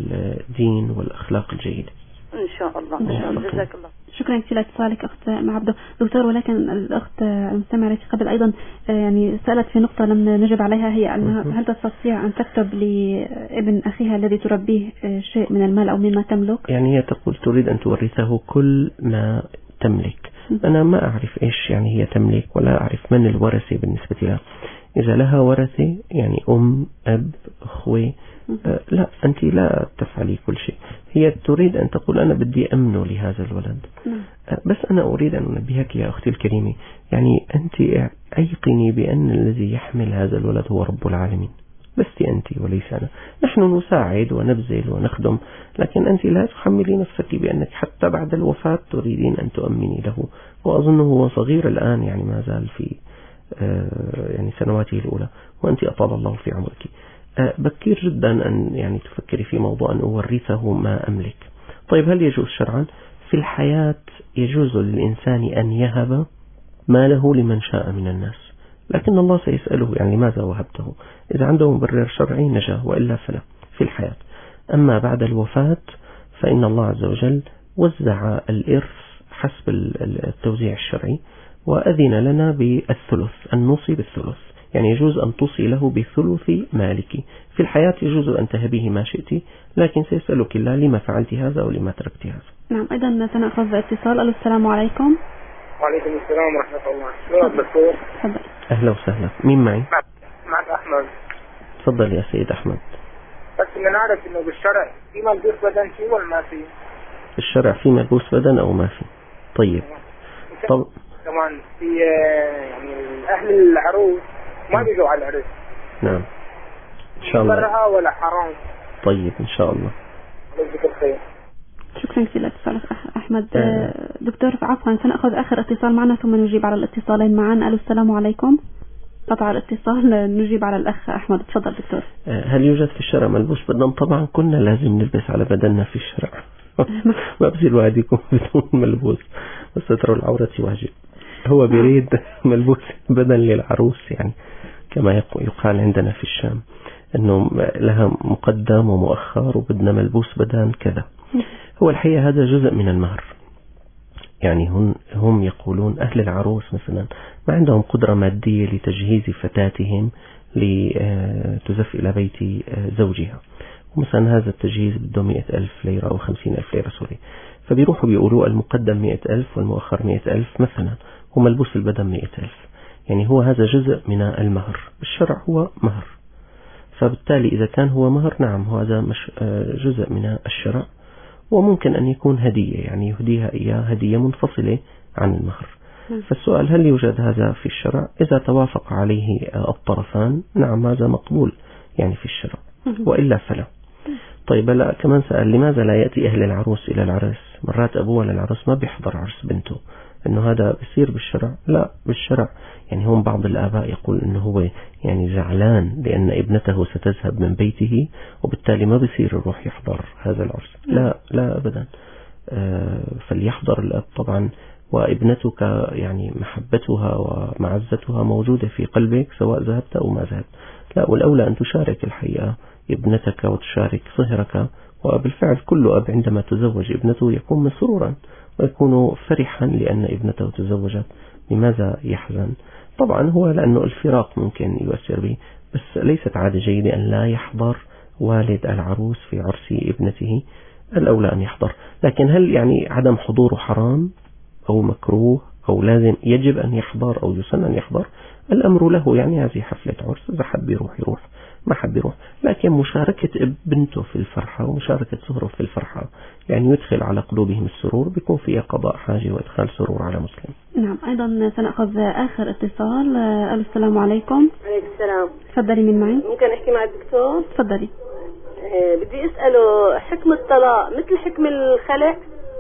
الدين والأخلاق الجيدة. إن شاء الله. إن شاء الله. جزاك الله. شكرا كثير لاتصالك أخت معبده. دكتور، ولكن الأخت المستمعة التي قبل أيضا يعني سألت في نقطة لم نجب عليها، هي أنها هل تستطيع أن تكتب لابن أخيها الذي تربيه شيء من المال أو مما تملك؟ يعني هي تقول تريد أن تورثه كل ما تملك. أنا ما أعرف إيش يعني هي تملك، ولا أعرف من الورثة بالنسبة لها. إذا لها ورثة يعني أم، أب، أخوة، لا، أنت لا تفعلي كل شيء. هي تريد أن تقول أنا بدي أمنه لهذا الولد. بس أنا أريد أن أنبهك يا أختي الكريمة، يعني أنت أيقني بأن الذي يحمل هذا الولد هو رب العالمين، بس أنت وليس أنا. نحن نساعد ونبذل ونخدم، لكن أنت لا تحملي نفسك بأنك حتى بعد الوفاة تريدين أن تؤمني له. وأظنه هو صغير الآن، يعني ما زال في يعني سنواته الأولى، وأنت أطال الله في عمرك. بكير جدا أن يعني تفكري في موضوع أن أورثه ما أملك. طيب، هل يجوز شرعا؟ في الحياة يجوز للإنسان أن يهب ماله لمن شاء من الناس، لكن الله سيسأله يعني لماذا وهبته. إذا عنده مبرر شرعي نجا، وإلا فلا في الحياة. أما بعد الوفاة فإن الله عز وجل وزع الإرث حسب التوزيع الشرعي، وأذن لنا بالثلث، أن نوصي بالثلث، يعني يجوز أن توصي له بثلث مالك. في الحياة يجوز أن تهبيه ما شئت، لكن سيسألك الله لما فعلت هذا ولما تركت هذا. نعم. أيضا سنأخذ اتصال. السلام عليكم. وعليكم السلام ورحمة الله. شكرا دكتور. أهلا وسهلا. مين معي؟ معك أحمد. تفضل يا سيد أحمد. بس بدنا نعرف إنه بالشرع في ملبوس بدن فيه ولا ما فيه؟ بالشرع في ملبوس بدن أو ما فيه؟ طيب. كمان في يعني أهل العروس ما بيجوا على العرس. نعم. إن شاء الله. برها ولا حرام؟ طيب إن شاء الله. جزاك الخير. شكرا كثير لاتصالك أحمد. دكتور عفوا، سنأخذ آخر اتصال معنا ثم نجيب على الاتصالين معا. السلام عليكم. قطع الاتصال، نجيب على الأخ أحمد. تفضل دكتور. هل يوجد في الشرع ملبوس بدن؟ طبعا كنا لازم نلبس على بدننا في الشرع. ما بصير الواحد يكون بدون ملبوس، بس ستر العورة واجب. هو بيريد ملبوس بدن للعروس، يعني كما يقال عندنا في الشام أنه لها مقدم ومؤخر وبدنا ملبوس بدن كذا. هو الحقيقة هذا جزء من المهر. يعني هم يقولون أهل العروس مثلا ما عندهم قدرة مادية لتجهيز فتاتهم لتزف إلى بيت زوجها، ومثلا هذا التجهيز بده 100,000 ليرة أو 50,000 ليرة سوري، فبيروحوا بيقولوا المقدم 100,000 والمؤخر 100,000 مثلا، وملبوس البدن 100,000. يعني هو هذا جزء من المهر، بالشرع هو مهر، فبالتالي إذا كان هو مهر نعم هذا جزء من الشرع، وممكن أن يكون هدية، يعني يهديها إياه هدية منفصلة عن المهر. فالسؤال هل يوجد هذا في الشرع؟ إذا توافق عليه الطرفان نعم هذا مقبول يعني في الشرع، وإلا فلا. طيب لا كمان سأل لماذا لا يأتي أهل العروس إلى العرس؟ مرات أبوها للعروس ما بيحضر عرس بنته، إنه هذا بيصير بالشرع؟ لا بالشرع. يعني هم بعض الآباء يقول إنه هو يعني زعلان لأن ابنته ستذهب من بيته وبالتالي ما بيصير يروح يحضر هذا العرس. لا أبدا، فليحضر الأب طبعا، وابنتك يعني محبتها ومعزتها موجودة في قلبك سواء ذهبت أو ما ذهبت. لا، والأولى أن تشارك الحقيقة ابنتك وتشارك صهرك. وبالفعل كل أب عندما تزوج ابنته يكون مسرورا ويكون فرحا لأن ابنته تزوجت. لماذا يحزن؟ طبعا هو لأنه الفراق ممكن يؤثر به، بس ليست عادة جيدة أن لا يحضر والد العروس في عرس ابنته، الأولى أن يحضر. لكن هل يعني عدم حضوره حرام أو مكروه أو لازم يجب أن يحضر أو يسن أن يحضر؟ الأمر له، يعني هذه حفلة عرس، إذا حب يروح ما حب يروح، لكن مشاركة بنته في الفرحة ومشاركة صهره في الفرحة يعني يدخل على قلوبهم السرور، بيكون فيها قضاء حاجة وإدخال سرور على مسلم. نعم. أيضا سنأخذ آخر اتصال. السلام عليكم. عليكم السلام. تفضلي، من معي؟ ممكن أحكي مع الدكتور؟ تفضلي. بدي أسأله حكم الطلاق مثل حكم الخلع؟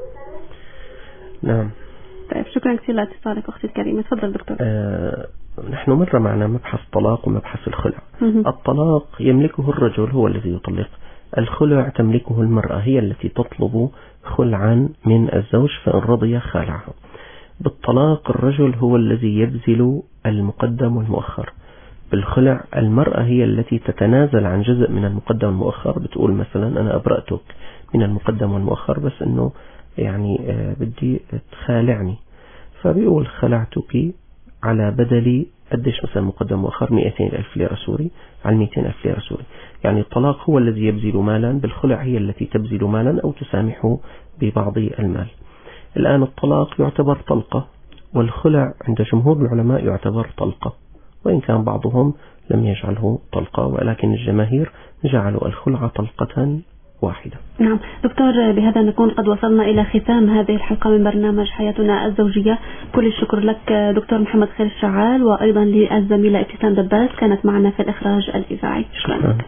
نعم. طيب شكرا كثير لاتصالك أختي الكريمة. تفضل دكتور. نحن مر معنا مبحث طلاق ومبحث الخلع. الطلاق يملكه الرجل هو الذي يطلق، الخلع تملكه المرأة هي التي تطلب خلعا من الزوج فإن رضي خالعها. بالطلاق الرجل هو الذي يبذل المقدم والمؤخر، بالخلع المرأة هي التي تتنازل عن جزء من المقدم والمؤخر، بتقول مثلا أنا أبرأتك من المقدم والمؤخر بس أنه يعني بدي تخالعني، فبيقول خلعتك على بدل قديش مثلا مقدم مؤخر 200,000 ليرة سوري على 200,000 ليرة سوري. يعني الطلاق هو الذي يبذل مالا، بالخلع هي التي تبذل مالا أو تسامح ببعض المال. الآن الطلاق يعتبر طلقة، والخلع عند جمهور العلماء يعتبر طلقة، وإن كان بعضهم لم يجعله طلقة، ولكن الجماهير جعلوا الخلع طلقة واحدة. نعم دكتور، بهذا نكون قد وصلنا إلى ختام هذه الحلقة من برنامج حياتنا الزوجية. كل الشكر لك دكتور محمد خير الشعال، وأيضا للزميلة ابتسام دباس كانت معنا في الإخراج الإذاعي. شكرا.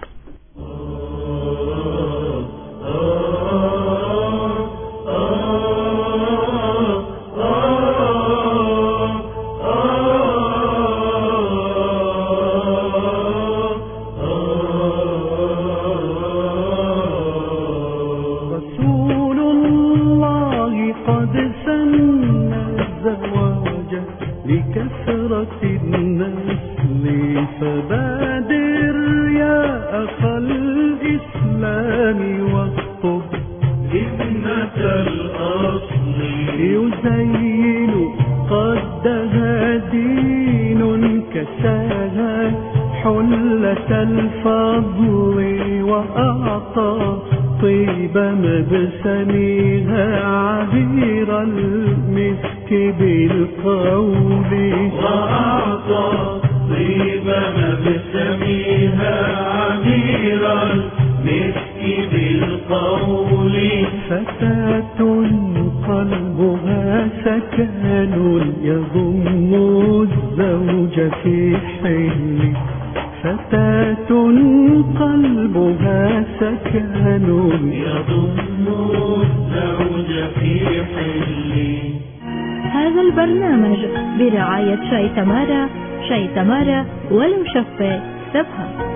لكثرة النسل فبادر يا أخ الإسلام واخطب ابنة الأصل يزين قدها دين كساها حلة الفضل وأعطى طيب مبسمها عبير المسك بالقول وأعطى طيب مبسمها عبير المسك بالقول فتاة قلبها سكن يضم الزوج في حل فتاة قلبها سكن يضم الزوج في حل. هذا البرنامج برعاية شاي تمارا، شاي تمارا ولو شفة سبها.